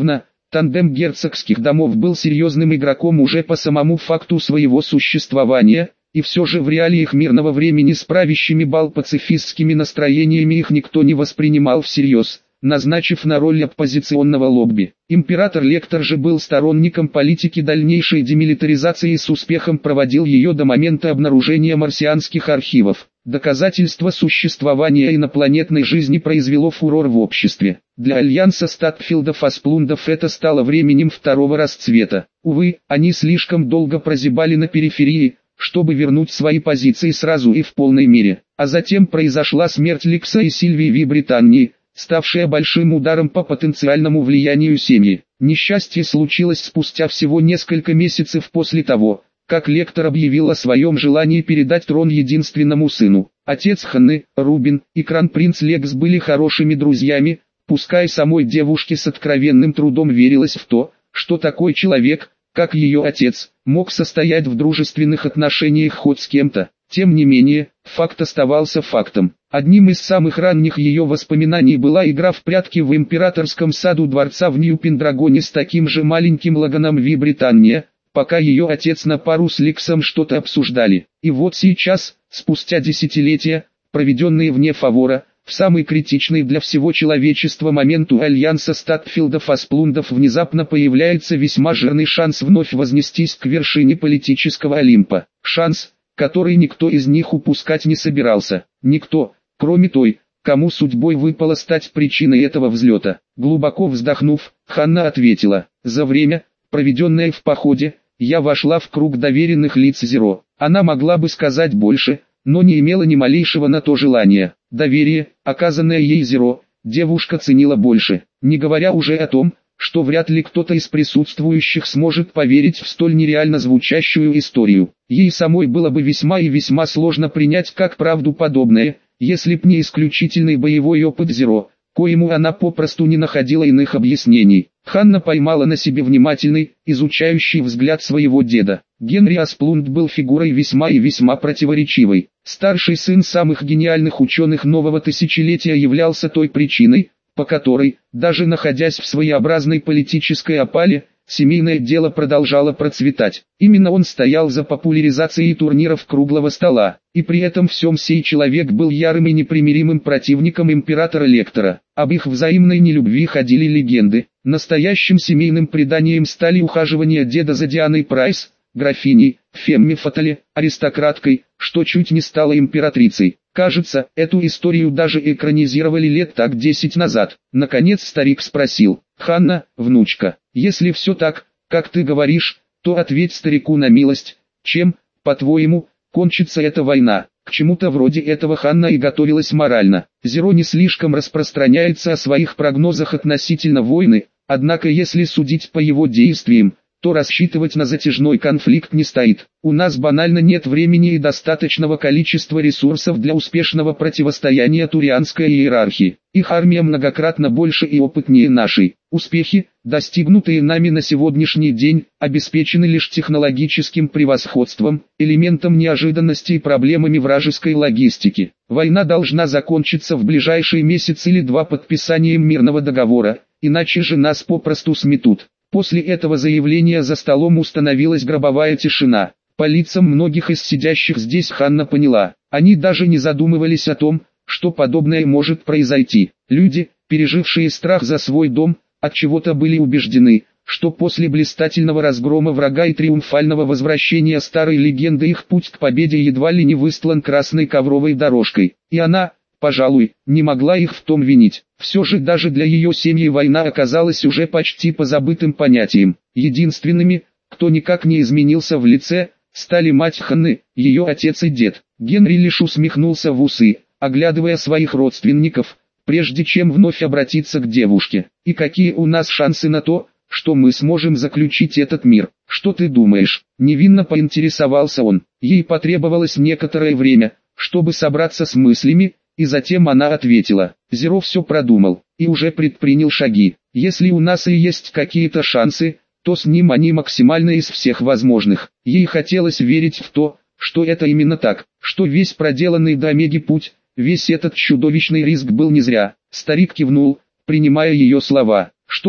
Тандем герцогских домов был серьезным игроком уже по самому факту своего существования, и все же в реалиях мирного времени с правящими бал пацифистскими настроениями их никто не воспринимал всерьез, назначив на роль оппозиционного лобби. Император-лектор же был сторонником политики дальнейшей демилитаризации и с успехом проводил ее до момента обнаружения марсианских архивов. Доказательство существования инопланетной жизни произвело фурор в обществе. Для альянса Статфилдов-Асплундов это стало временем второго расцвета. Увы, они слишком долго прозябали на периферии, чтобы вернуть свои позиции сразу и в полной мере. А затем произошла смерть Лекса и Сильвии в Британии, ставшая большим ударом по потенциальному влиянию семьи. Несчастье случилось спустя всего несколько месяцев после того, как лектор объявил о своем желании передать трон единственному сыну. Отец Ханны, Рубин, и кронпринц Лекс были хорошими друзьями, пускай самой девушке с откровенным трудом верилось в то, что такой человек, как ее отец, мог состоять в дружественных отношениях хоть с кем-то. Тем не менее, факт оставался фактом. Одним из самых ранних ее воспоминаний была игра в прятки в императорском саду дворца в Нью-Пендрагоне с таким же маленьким Логаном в Британии, пока ее отец на пару с Лексом что-то обсуждали. И вот сейчас, спустя десятилетия, проведенные вне фавора, в самый критичный для всего человечества момент у альянса Статфилдов-Асплундов внезапно появляется весьма жирный шанс вновь вознестись к вершине политического Олимпа. Шанс, который никто из них упускать не собирался. Никто, кроме той, кому судьбой выпало стать причиной этого взлета. Глубоко вздохнув, Ханна ответила: «За время, проведенное в походе, я вошла в круг доверенных лиц Зеро». Она могла бы сказать больше, но не имела ни малейшего на то желания. Доверие, оказанное ей Зеро, девушка ценила больше, не говоря уже о том, что вряд ли кто-то из присутствующих сможет поверить в столь нереально звучащую историю. Ей самой было бы весьма и весьма сложно принять как правду подобное, если б не исключительный боевой опыт Зеро, коему она попросту не находила иных объяснений. Ханна поймала на себе внимательный, изучающий взгляд своего деда. Генри Асплунд был фигурой весьма и весьма противоречивой. Старший сын самых гениальных ученых нового тысячелетия являлся той причиной, по которой, даже находясь в своеобразной политической опале, семейное дело продолжало процветать. Именно он стоял за популяризацией турниров круглого стола, и при этом всем сей человек был ярым и непримиримым противником императора-лектора. Об их взаимной нелюбви ходили легенды. Настоящим семейным преданием стали ухаживания деда за Дианой Прайс, графиней, Фемми Фатале, аристократкой, что чуть не стала императрицей. Кажется, эту историю даже экранизировали лет так 10 назад. Наконец старик спросил: «Ханна, внучка, если все так, как ты говоришь, то ответь старику на милость, чем, по-твоему, кончится эта война?» К чему-то вроде этого Ханна и готовилась морально. Зеро не слишком распространяется о своих прогнозах относительно войны, однако если судить по его действиям, то рассчитывать на затяжной конфликт не стоит. У нас банально нет времени и достаточного количества ресурсов для успешного противостояния турианской иерархии. Их армия многократно больше и опытнее нашей. Успехи, достигнутые нами на сегодняшний день, обеспечены лишь технологическим превосходством, элементом неожиданности и проблемами вражеской логистики. Война должна закончиться в ближайший месяц или два подписанием мирного договора, иначе же нас попросту сметут. После этого заявления за столом установилась гробовая тишина. По лицам многих из сидящих здесь Ханна поняла, они даже не задумывались о том, что подобное может произойти. Люди, пережившие страх за свой дом, отчего-то были убеждены, что после блистательного разгрома врага и триумфального возвращения старой легенды их путь к победе едва ли не выстлан красной ковровой дорожкой. И она, пожалуй, не могла их в том винить. Все же даже для ее семьи война оказалась уже почти позабытым понятием. Единственными, кто никак не изменился в лице, стали мать Ханны, ее отец и дед. Генри лишь усмехнулся в усы, оглядывая своих родственников, прежде чем вновь обратиться к девушке. «И какие у нас шансы на то, что мы сможем заключить этот мир? Что ты думаешь?» Невинно поинтересовался он. Ей потребовалось некоторое время, чтобы собраться с мыслями, и затем она ответила. Зеро все продумал, и уже предпринял шаги. «Если у нас и есть какие-то шансы, то с ним они максимально из всех возможных». Ей хотелось верить в то, что это именно так, что весь проделанный до Омеги путь, весь этот чудовищный риск был не зря. Старик кивнул, принимая ее слова. «Что ж,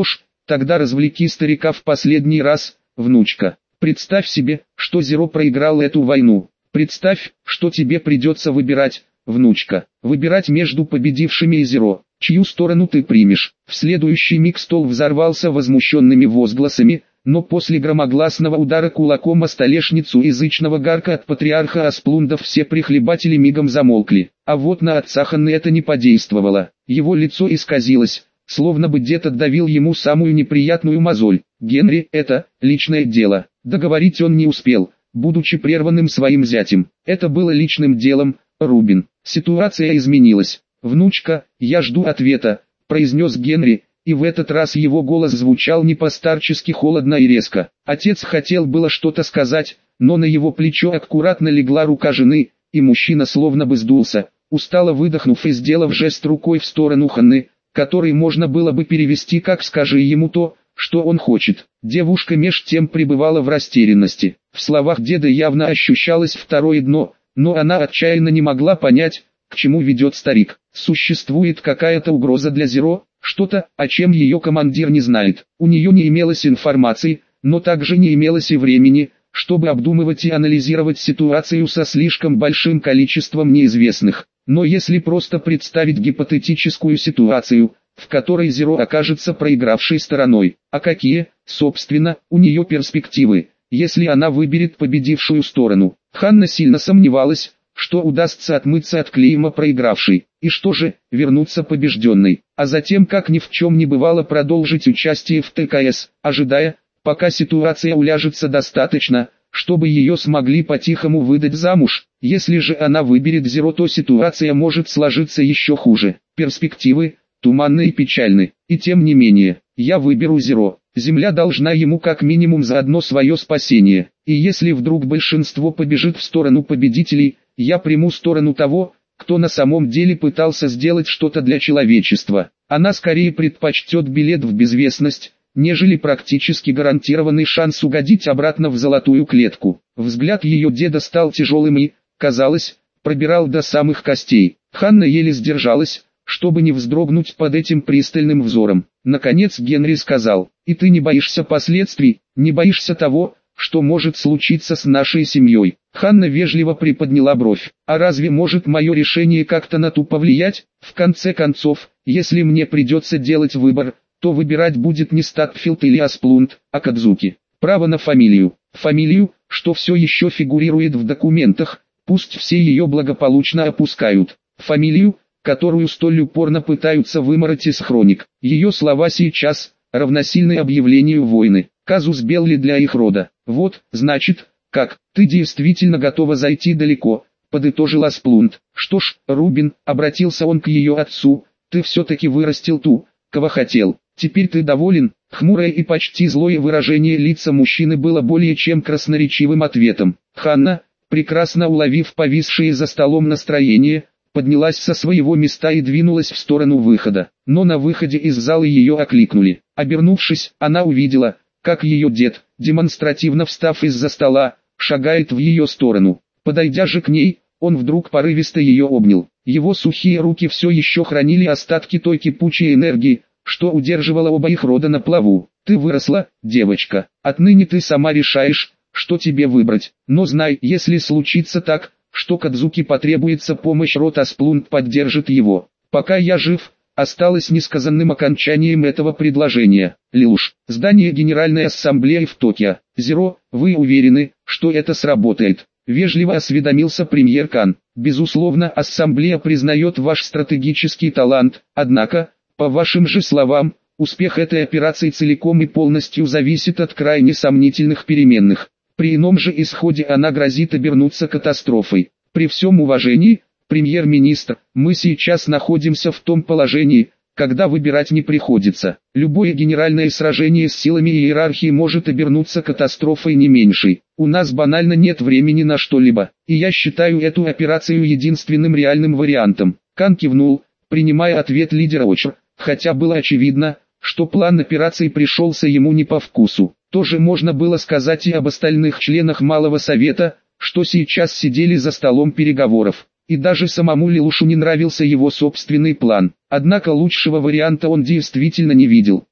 Тогда развлеки старика в последний раз, внучка. Представь себе, что Зеро проиграл эту войну. Представь, что тебе придется выбирать, внучка. Выбирать между победившими и Зеро. Чью сторону ты примешь? В следующий миг стол взорвался возмущенными возгласами, но после громогласного удара кулаком о столешницу и язычного гарка от патриарха Асплундов все прихлебатели мигом замолкли. А вот на отца Ханны это не подействовало. Его лицо исказилось, словно бы дед отдавил ему самую неприятную мозоль. Генри, это личное дело. Договорить он не успел, будучи прерванным своим зятем. Это было личным делом, Рубин. Ситуация изменилась. «Внучка, я жду ответа», — произнес Генри, и в этот раз его голос звучал не по-старчески холодно и резко. Отец хотел было что-то сказать, но на его плечо аккуратно легла рука жены, и мужчина словно бы сдулся, устало выдохнув и сделав жест рукой в сторону Ханны, который можно было бы перевести как «скажи ему то, что он хочет». Девушка меж тем пребывала в растерянности. В словах деда явно ощущалось второе дно, но она отчаянно не могла понять, к чему ведет старик. Существует какая-то угроза для Зеро, что-то, о чем ее командир не знает. У нее не имелось информации, но также не имелось и времени, чтобы обдумывать и анализировать ситуацию со слишком большим количеством неизвестных. Но если просто представить гипотетическую ситуацию, в которой Зеро окажется проигравшей стороной, а какие, собственно, у нее перспективы, если она выберет победившую сторону? Ханна сильно сомневалась, что удастся отмыться от клейма проигравшей, и что же, вернуться побежденной, а затем как ни в чем не бывало продолжить участие в ТКС, ожидая, пока ситуация уляжется достаточно, чтобы ее смогли по-тихому выдать замуж. Если же она выберет Зеро, то ситуация может сложиться еще хуже. Перспективы туманны и печальны, и тем не менее, я выберу Зеро. Земля должна ему как минимум заодно свое спасение, и если вдруг большинство побежит в сторону победителей, я приму сторону того, кто на самом деле пытался сделать что-то для человечества. Она скорее предпочтет билет в безвестность, нежели практически гарантированный шанс угодить обратно в золотую клетку. Взгляд ее деда стал тяжелым и, казалось, пробирал до самых костей. Ханна еле сдержалась, чтобы не вздрогнуть под этим пристальным взором. Наконец Генри сказал: «И ты не боишься последствий, не боишься того, что может случиться с нашей семьей?» Ханна вежливо приподняла бровь. «А разве может мое решение как-то на ту повлиять? В конце концов, если мне придется делать выбор, то выбирать будет не Статфилд или Асплунд, а Кадзуки. Право на фамилию. Фамилию, что все еще фигурирует в документах, пусть все ее благополучно опускают. Фамилию, которую столь упорно пытаются вымороть из хроник. Ее слова сейчас равносильны объявлению войны. Казус белли для их рода. Вот, значит, как, ты действительно готова зайти далеко, подытожил Асплунд. Что ж, Рубин, обратился он к ее отцу, ты все-таки вырастил ту, кого хотел. Теперь ты доволен? Хмурое и почти злое выражение лица мужчины было более чем красноречивым ответом. Ханна, прекрасно уловив повисшее за столом настроение, поднялась со своего места и двинулась в сторону выхода. Но на выходе из зала ее окликнули. Обернувшись, она увидела, как ее дед, демонстративно встав из-за стола, шагает в ее сторону. Подойдя же к ней, он вдруг порывисто ее обнял. Его сухие руки все еще хранили остатки той кипучей энергии, что удерживала оба их рода на плаву. «Ты выросла, девочка. Отныне ты сама решаешь, что тебе выбрать. Но знай, если случится так, что Кадзуки потребуется помощь, род Асплунд поддержит его. Пока я жив, осталось несказанным окончанием этого предложения. Лилуш, здание Генеральной Ассамблеи в Токио. Зеро, вы уверены, что это сработает?» Вежливо осведомился премьер Кан. «Безусловно, Ассамблея признает ваш стратегический талант, однако, по вашим же словам, успех этой операции целиком и полностью зависит от крайне сомнительных переменных. При ином же исходе она грозит обернуться катастрофой. При всем уважении, премьер-министр, мы сейчас находимся в том положении, когда выбирать не приходится. Любое генеральное сражение с силами иерархии может обернуться катастрофой не меньшей. У нас банально нет времени на что-либо, и я считаю эту операцию единственным реальным вариантом». Кан кивнул, принимая ответ лидера ОЧР, хотя было очевидно, что план операции пришелся ему не по вкусу. Тоже можно было сказать и об остальных членах Малого Совета, что сейчас сидели за столом переговоров. И даже самому Лилушу не нравился его собственный план. Однако лучшего варианта он действительно не видел.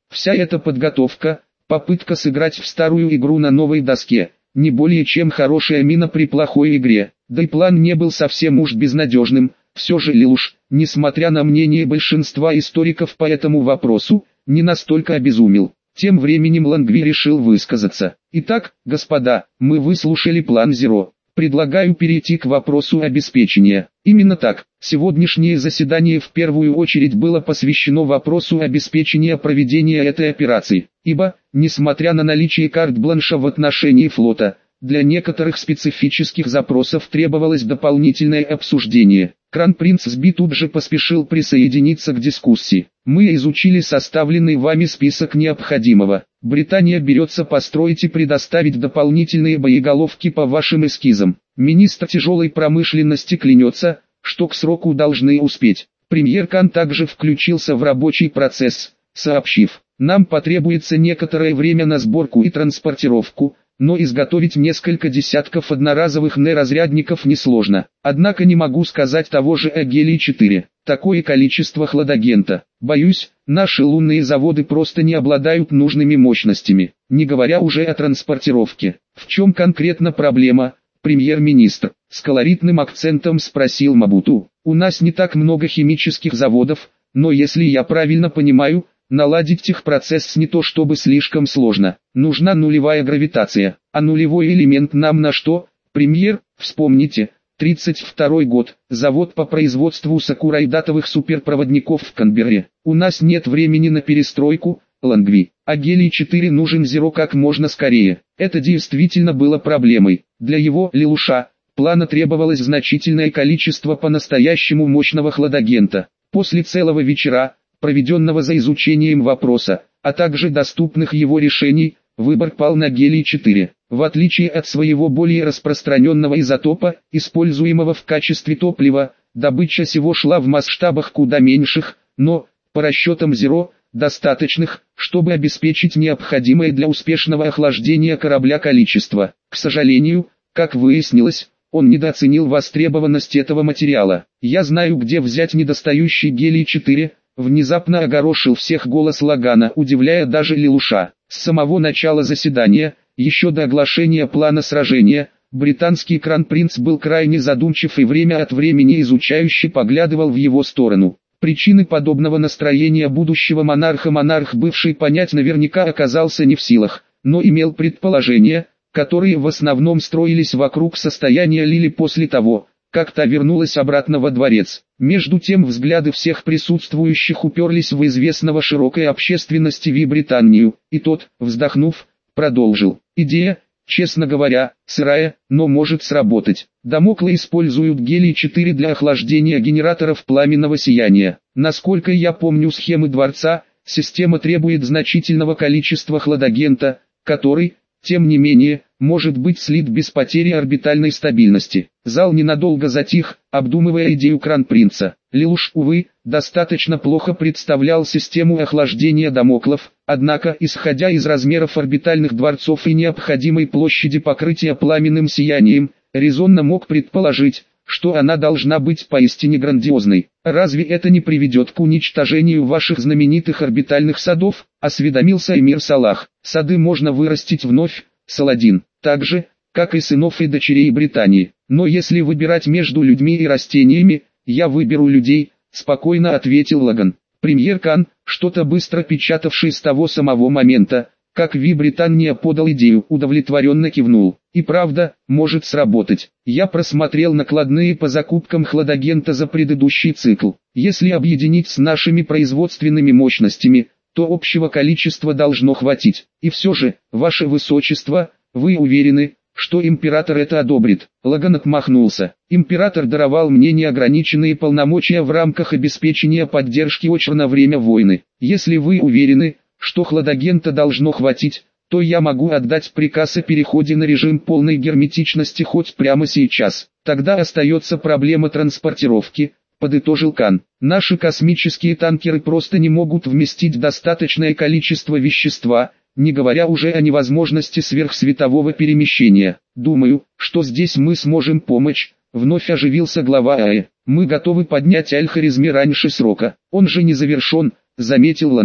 Вся эта подготовка, попытка сыграть в старую игру на новой доске, не более чем хорошая мина при плохой игре. Да и план не был совсем уж безнадежным. Все же Лелуш, несмотря на мнение большинства историков по этому вопросу, не настолько обезумел. Тем временем Лангви решил высказаться. Итак, господа, мы выслушали план Зеро. Предлагаю перейти к вопросу обеспечения. Именно так, сегодняшнее заседание в первую очередь было посвящено вопросу обеспечения проведения этой операции. Ибо, несмотря на наличие карт-бланша в отношении флота, для некоторых специфических запросов требовалось дополнительное обсуждение. Кронпринц Сби тут же поспешил присоединиться к дискуссии. Мы изучили составленный вами список необходимого. Британия берется построить и предоставить дополнительные боеголовки по вашим эскизам. Министр тяжелой промышленности клянется, что к сроку должны успеть. Премьер Кан также включился в рабочий процесс, сообщив: нам потребуется некоторое время на сборку и транспортировку, но изготовить несколько десятков одноразовых НЭ-разрядников несложно. Однако не могу сказать того же о Гелий-4. Такое количество хладагента. Боюсь, наши лунные заводы просто не обладают нужными мощностями, не говоря уже о транспортировке. В чем конкретно проблема, премьер-министр? С колоритным акцентом спросил Мабуту. У нас не так много химических заводов, но если я правильно понимаю, наладить техпроцесс не то чтобы слишком сложно. Нужна нулевая гравитация. А нулевой элемент нам на что, премьер? Вспомните, 32 год, завод по производству сакурайдатовых суперпроводников в Канберре. У нас нет времени на перестройку, Лангви. А Гелий-4 нужен Зеро как можно скорее. Это действительно было проблемой. Для его Лелуша плана требовалось значительное количество по-настоящему мощного хладагента. После целого вечера, проведенного за изучением вопроса, а также доступных его решений, выбор пал на Гелий-4. В отличие от своего более распространенного изотопа, используемого в качестве топлива, добыча сего шла в масштабах куда меньших, но, по расчетам Зеро, достаточных, чтобы обеспечить необходимое для успешного охлаждения корабля количество. К сожалению, как выяснилось, он недооценил востребованность этого материала. Я знаю, где взять недостающий Гелий-4, внезапно огорошил всех голос Лагана, удивляя даже Лелуша. С самого начала заседания, еще до оглашения плана сражения, британский кронпринц был крайне задумчив и время от времени изучающе поглядывал в его сторону. Причины подобного настроения будущего монарх бывший понять наверняка оказался не в силах, но имел предположения, которые в основном строились вокруг состояния Лили после того, как та вернулась обратно во дворец. Между тем взгляды всех присутствующих уперлись в известного широкой общественности Британию, и тот, вздохнув, продолжил. Идея, честно говоря, сырая, но может сработать. Дамоклы используют Гелий-4 для охлаждения генераторов пламенного сияния. Насколько я помню схемы дворца, система требует значительного количества хладагента, который, тем не менее, может быть слит без потери орбитальной стабильности. Зал ненадолго затих, обдумывая идею кронпринца. Лелуш, увы, достаточно плохо представлял систему охлаждения дамоклов, однако, исходя из размеров орбитальных дворцов и необходимой площади покрытия пламенным сиянием, резонно мог предположить, что она должна быть поистине грандиозной. Разве это не приведет к уничтожению ваших знаменитых орбитальных садов? Осведомился эмир Салах. Сады можно вырастить вновь, Саладин, так же, как и сынов и дочерей Британии. Но если выбирать между людьми и растениями, я выберу людей, спокойно ответил Лаган. Премьер Кан, что-то быстро печатавший с того самого момента, как Британия подал идею, удовлетворенно кивнул. И правда, может сработать. Я просмотрел накладные по закупкам хладагента за предыдущий цикл. Если объединить с нашими производственными мощностями, то общего количества должно хватить. И все же, ваше высочество, вы уверены, что император это одобрит? Лаган отмахнулся. Император даровал мне неограниченные полномочия в рамках обеспечения поддержки ОЧР на время войны. Если вы уверены, что хладагента должно хватить, то я могу отдать приказ о переходе на режим полной герметичности хоть прямо сейчас. Тогда остается проблема транспортировки, подытожил Кан. Наши космические танкеры просто не могут вместить достаточное количество вещества, не говоря уже о невозможности сверхсветового перемещения. Думаю, что здесь мы сможем помочь. Вновь оживился глава АЭ. Мы готовы поднять Аль-Харизми раньше срока. Он же не завершен, заметил Лангви.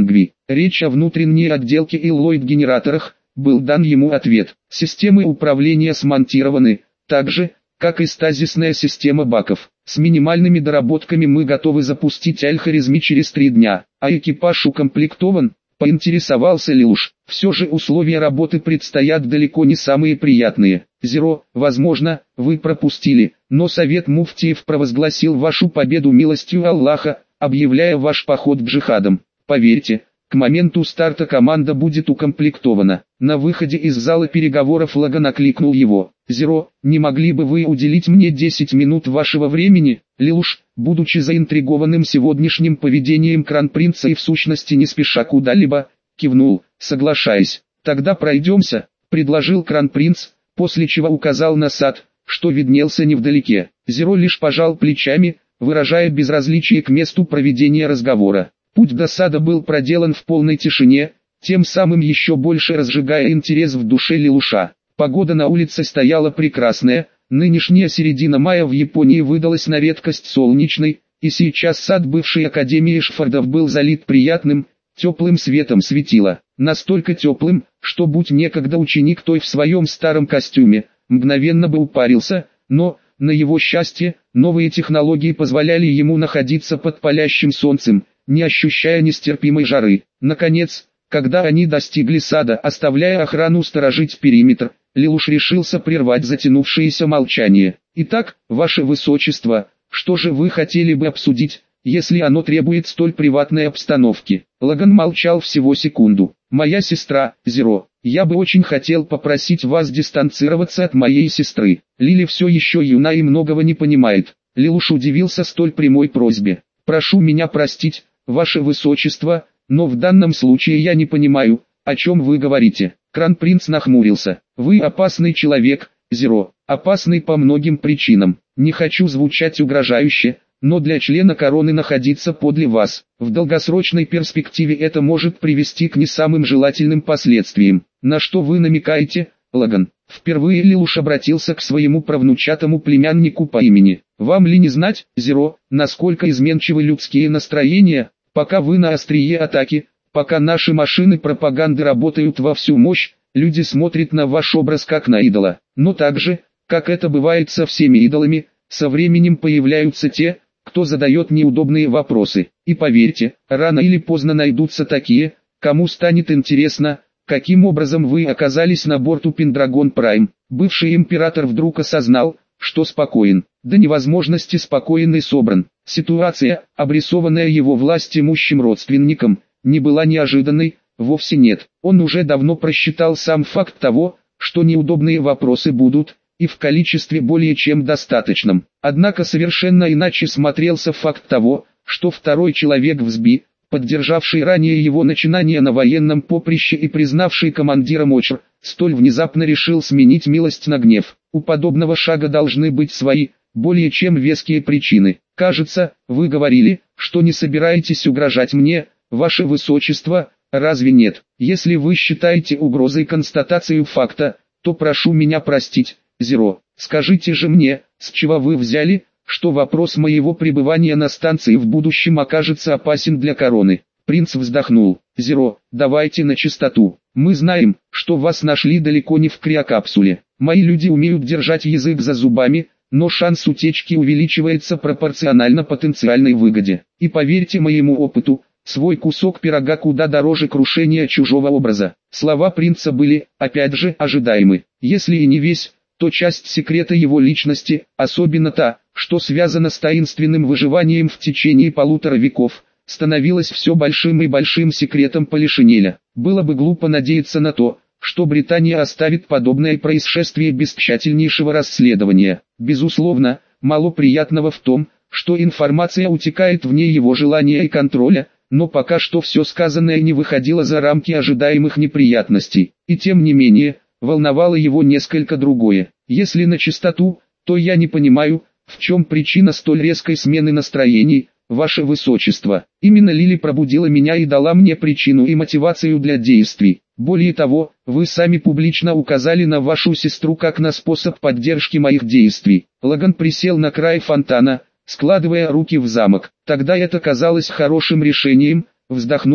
Речь о внутренней отделке и Lloyd-генераторах, был дан ему ответ. Системы управления смонтированы, так же, как и стазисная система баков. С минимальными доработками мы готовы запустить Аль-Хорезми через 3 дня. А экипаж укомплектован? Поинтересовался Лилуш. Все же условия работы предстоят далеко не самые приятные. Зеро, возможно, вы пропустили, но Совет Муфтиев провозгласил вашу победу милостью Аллаха, объявляя ваш поход к джихадам. Поверьте, к моменту старта команда будет укомплектована. На выходе из зала переговоров Лаган окликнул его. «Зеро, не могли бы вы уделить мне 10 минут вашего времени?» Лилуш, будучи заинтригованным сегодняшним поведением Кронпринца и в сущности не спеша куда-либо, кивнул, соглашаясь. «Тогда пройдемся», — предложил Кронпринц, после чего указал на сад, что виднелся невдалеке. Зеро лишь пожал плечами, выражая безразличие к месту проведения разговора. Путь до сада был проделан в полной тишине, тем самым еще больше разжигая интерес в душе Лилуша. Погода на улице стояла прекрасная, нынешняя середина мая в Японии выдалась на редкость солнечной, и сейчас сад бывшей Академии Шфордов был залит приятным, теплым светом светила. Настолько теплым, что будь некогда ученик той в своем старом костюме, мгновенно бы упарился, но, на его счастье, новые технологии позволяли ему находиться под палящим солнцем, не ощущая нестерпимой жары. Наконец, когда они достигли сада, оставляя охрану сторожить периметр, Лилуш решился прервать затянувшееся молчание. «Итак, ваше высочество, что же вы хотели бы обсудить, если оно требует столь приватной обстановки?» Лаган молчал всего секунду. «Моя сестра, Зеро, я бы очень хотел попросить вас дистанцироваться от моей сестры. Лили все еще юна и многого не понимает». Лилуш удивился столь прямой просьбе. «Прошу меня простить, ваше высочество, но в данном случае я не понимаю, о чем вы говорите». Кронпринц нахмурился. «Вы опасный человек, Зеро, опасный по многим причинам. Не хочу звучать угрожающе, но для члена короны находиться подле вас, в долгосрочной перспективе это может привести к не самым желательным последствиям. На что вы намекаете, Лаган?» Впервые Лилуш обратился к своему правнучатому племяннику по имени. «Вам ли не знать, Зеро, насколько изменчивы людские настроения, пока вы на острие атаки, пока наши машины пропаганды работают во всю мощь, люди смотрят на ваш образ как на идола. Но также, как это бывает со всеми идолами, со временем появляются те, кто задает неудобные вопросы. И поверьте, рано или поздно найдутся такие, кому станет интересно, каким образом вы оказались на борту Пендрагон Прайм». Бывший император вдруг осознал, что спокоен, до невозможности спокоен и собран. Ситуация, обрисованная его власть имущим родственникам, не была неожиданной, вовсе нет. Он уже давно просчитал сам факт того, что неудобные вопросы будут, и в количестве более чем достаточном. Однако совершенно иначе смотрелся факт того, что второй человек в СБИ, поддержавший ранее его начинание на военном поприще и признавший командиром ОЧР, столь внезапно решил сменить милость на гнев. У подобного шага должны быть свои, более чем веские причины. «Кажется, вы говорили, что не собираетесь угрожать мне, ваше высочество, разве нет? Если вы считаете угрозой констатацию факта, то прошу меня простить, Зеро. Скажите же мне, с чего вы взяли, что вопрос моего пребывания на станции в будущем окажется опасен для короны?» Принц вздохнул. «Зеро, давайте на чистоту. Мы знаем, что вас нашли далеко не в криокапсуле. Мои люди умеют держать язык за зубами, но шанс утечки увеличивается пропорционально потенциальной выгоде. И поверьте моему опыту, свой кусок пирога куда дороже крушения чужого образа». Слова принца были, опять же, ожидаемы. Если и не весь, то часть секрета его личности, особенно та, что связана с таинственным выживанием в течение 1,5 веков, становилась все большим и большим секретом Полишинеля. Было бы глупо надеяться на то, что Британия оставит подобное происшествие без тщательнейшего расследования. Безусловно, мало приятного в том, что информация утекает вне его желания и контроля, но пока что все сказанное не выходило за рамки ожидаемых неприятностей. И тем не менее, волновало его несколько другое. Если на чистоту, то я не понимаю, в чем причина столь резкой смены настроений, ваше высочество. Именно Лили пробудила меня и дала мне причину и мотивацию для действий. Более того, вы сами публично указали на вашу сестру как на способ поддержки моих действий. Лаган присел на край фонтана, складывая руки в замок. Тогда это казалось хорошим решением, вздохнул он.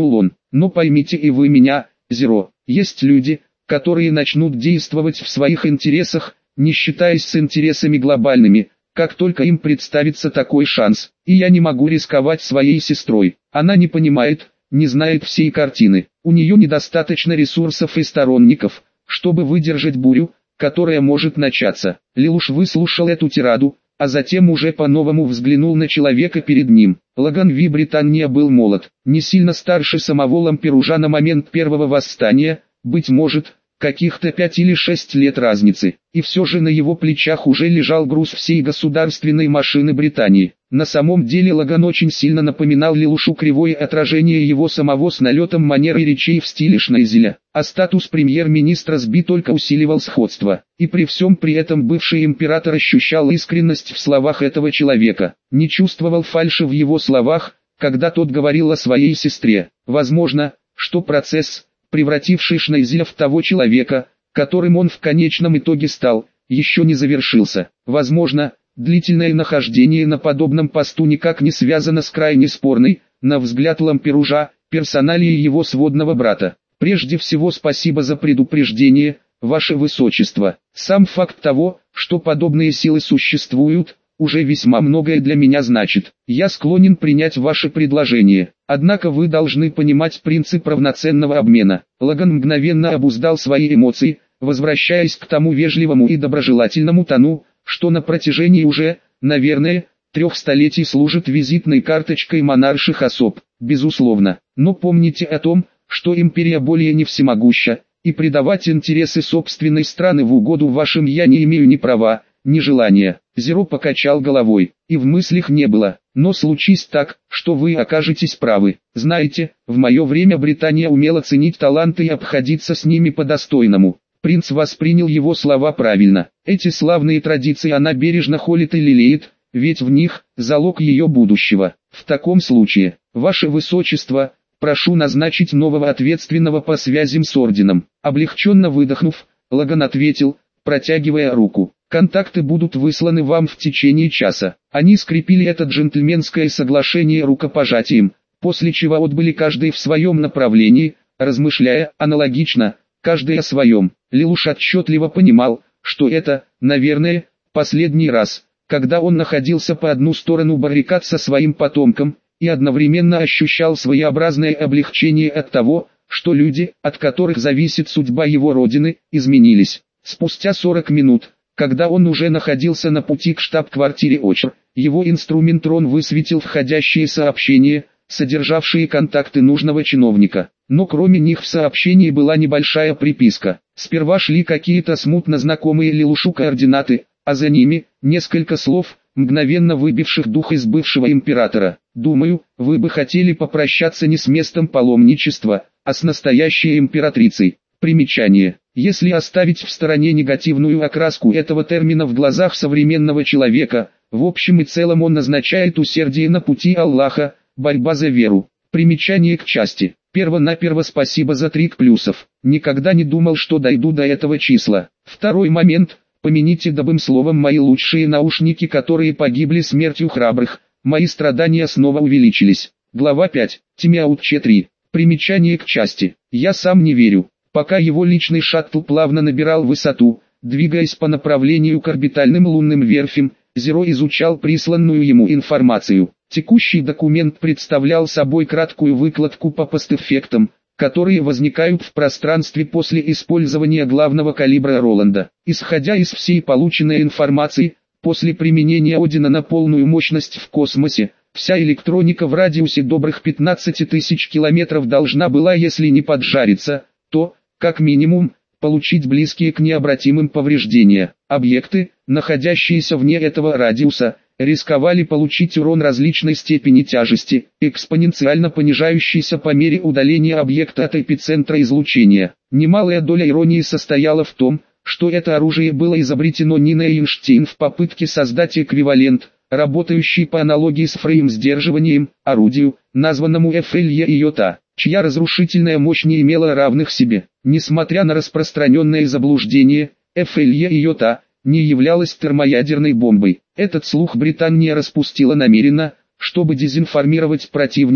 Но поймите и вы меня, Зеро, есть люди, которые начнут действовать в своих интересах, не считаясь с интересами глобальными, как только им представится такой шанс. И я не могу рисковать своей сестрой. Она не понимает, не знает всей картины. У нее недостаточно ресурсов и сторонников, чтобы выдержать бурю, которая может начаться. Лелуш выслушал эту тираду, а затем уже по-новому взглянул на человека перед ним. Лаган Ви Британия был молод, не сильно старше самого Ламперужа на момент первого восстания, быть может, каких-то 5 или 6 лет разницы, и все же на его плечах уже лежал груз всей государственной машины Британии. На самом деле Лаган очень сильно напоминал Лелушу кривое отражение его самого с налетом манеры речей в стиле Шнайзеля, а статус премьер-министра СБИ только усиливал сходство, и при всем при этом бывший император ощущал искренность в словах этого человека, не чувствовал фальши в его словах, когда тот говорил о своей сестре. Возможно, что процесс, превративший Шнайзеля в того человека, которым он в конечном итоге стал, еще не завершился. Возможно, длительное нахождение на подобном посту никак не связано с крайне спорной, на взгляд Ламперужа, персоналией его сводного брата. Прежде всего спасибо за предупреждение, Ваше Высочество. Сам факт того, что подобные силы существуют, уже весьма многое для меня значит. Я склонен принять ваше предложение. Однако вы должны понимать принцип равноценного обмена. Лаган мгновенно обуздал свои эмоции, возвращаясь к тому вежливому и доброжелательному тону, что на протяжении уже, наверное, 3 столетий служит визитной карточкой монарших особ. Безусловно. Но помните о том, что империя более не всемогуща, и предавать интересы собственной страны в угоду вашим я не имею ни права, ни желания. Зеро покачал головой, и в мыслях не было. Но случись так, что вы окажетесь правы. Знаете, в мое время Британия умела ценить таланты и обходиться с ними по-достойному. Принц воспринял его слова правильно. Эти славные традиции она бережно холит и лелеет, ведь в них залог ее будущего. В таком случае, Ваше Высочество, прошу назначить нового ответственного по связям с орденом. Облегченно выдохнув, Лаган ответил, протягивая руку. Контакты будут высланы вам в течение часа. Они скрепили это джентльменское соглашение рукопожатием, после чего отбыли каждый в своем направлении, размышляя аналогично, каждый о своем. Лелуш отчетливо понимал, что это, наверное, последний раз, когда он находился по одну сторону баррикад со своим потомком, и одновременно ощущал своеобразное облегчение от того, что люди, от которых зависит судьба его родины, изменились. Спустя 40 минут, когда он уже находился на пути к штаб-квартире ОЧР, его инструмент-трон высветил входящие сообщения, содержавшие контакты нужного чиновника. Но кроме них в сообщении была небольшая приписка. Сперва шли какие-то смутно знакомые Лелушу координаты, а за ними несколько слов, мгновенно выбивших дух из бывшего императора. «Думаю, вы бы хотели попрощаться не с местом паломничества, а с настоящей императрицей». Примечание. Если оставить в стороне негативную окраску этого термина в глазах современного человека, в общем и целом он означает усердие на пути Аллаха, борьба за веру. Примечание к части. Перво-наперво спасибо за 3 плюсов. Никогда не думал, что дойду до этого числа. Второй момент. Помяните добрым словом мои лучшие наушники, которые погибли смертью храбрых. Мои страдания снова увеличились. Глава 5. Тимеаут Че 3. Примечание к части. Я сам не верю. Пока его личный шаттл плавно набирал высоту, двигаясь по направлению к орбитальным лунным верфям, Зеро изучал присланную ему информацию. Текущий документ представлял собой краткую выкладку по постэффектам, которые возникают в пространстве после использования главного калибра Роланда. Исходя из всей полученной информации, после применения Одина на полную мощность в космосе, вся электроника в радиусе добрых 15 тысяч километров должна была, если не поджариться, то, как минимум, получить близкие к необратимым повреждения. Объекты, находящиеся вне этого радиуса, рисковали получить урон различной степени тяжести, экспоненциально понижающийся по мере удаления объекта от эпицентра излучения. Немалая доля иронии состояла в том, что это оружие было изобретено Ниной Эйнштейн в попытке создать эквивалент, работающий по аналогии с фрейм-сдерживанием, орудию, названному FLE-IOTA, чья разрушительная мощь не имела равных себе. Несмотря на распространенное заблуждение, FLE-IOTA не являлась термоядерной бомбой. Этот слух Британия распустила намеренно, чтобы дезинформировать противника,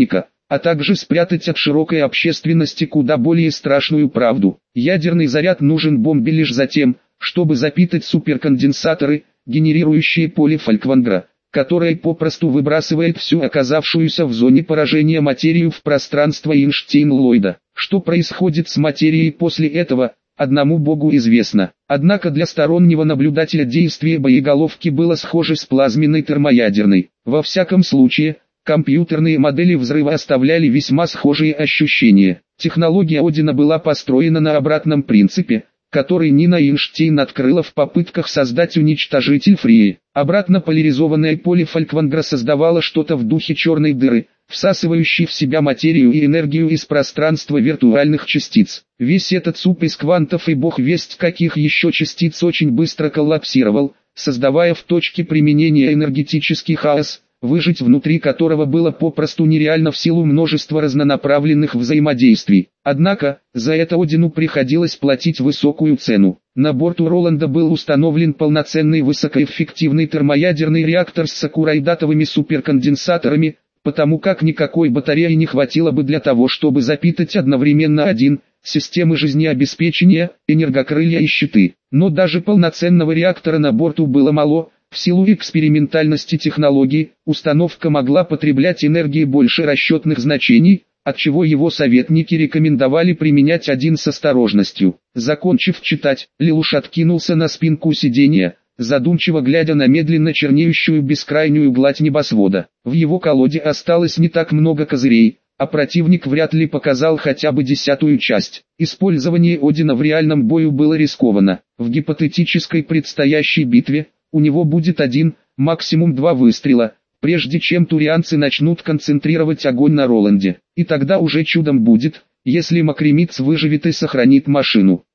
а также спрятать от широкой общественности куда более страшную правду. Ядерный заряд нужен бомбе лишь за тем, чтобы запитать суперконденсаторы, генерирующие поле Фольквангра, которое попросту выбрасывает всю оказавшуюся в зоне поражения материю в пространство Эйнштейн-Ллойда. Что происходит с материей после этого, одному Богу известно. Однако для стороннего наблюдателя действие боеголовки было схоже с плазменной термоядерной. Во всяком случае, компьютерные модели взрыва оставляли весьма схожие ощущения. Технология Одина была построена на обратном принципе, который Нина Эйнштейн открыла в попытках создать уничтожитель Фрии. Обратно поляризованное поле Фольквангра создавало что-то в духе черной дыры, всасывающей в себя материю и энергию из пространства виртуальных частиц. Весь этот суп из квантов и бог весть каких еще частиц очень быстро коллапсировал, создавая в точке применения энергетический хаос, выжить внутри которого было попросту нереально в силу множества разнонаправленных взаимодействий. Однако, за это Одину приходилось платить высокую цену. На борту Роланда был установлен полноценный высокоэффективный термоядерный реактор с сакурайдатовыми суперконденсаторами, потому как никакой батареи не хватило бы для того, чтобы запитать одновременно системы жизнеобеспечения, энергокрылья и щиты. Но даже полноценного реактора на борту было мало. В силу экспериментальности технологии, установка могла потреблять энергии больше расчетных значений, отчего его советники рекомендовали применять один с осторожностью. Закончив читать, Лелуш откинулся на спинку сиденья, задумчиво глядя на медленно чернеющую бескрайнюю гладь небосвода. В его колоде осталось не так много козырей, а противник вряд ли показал хотя бы 10-ую часть. Использование Одина в реальном бою было рискованно. В гипотетической предстоящей битве у него будет один, максимум 2 выстрела, прежде чем турианцы начнут концентрировать огонь на Роланде. И тогда уже чудом будет, если Макремиц выживет и сохранит машину.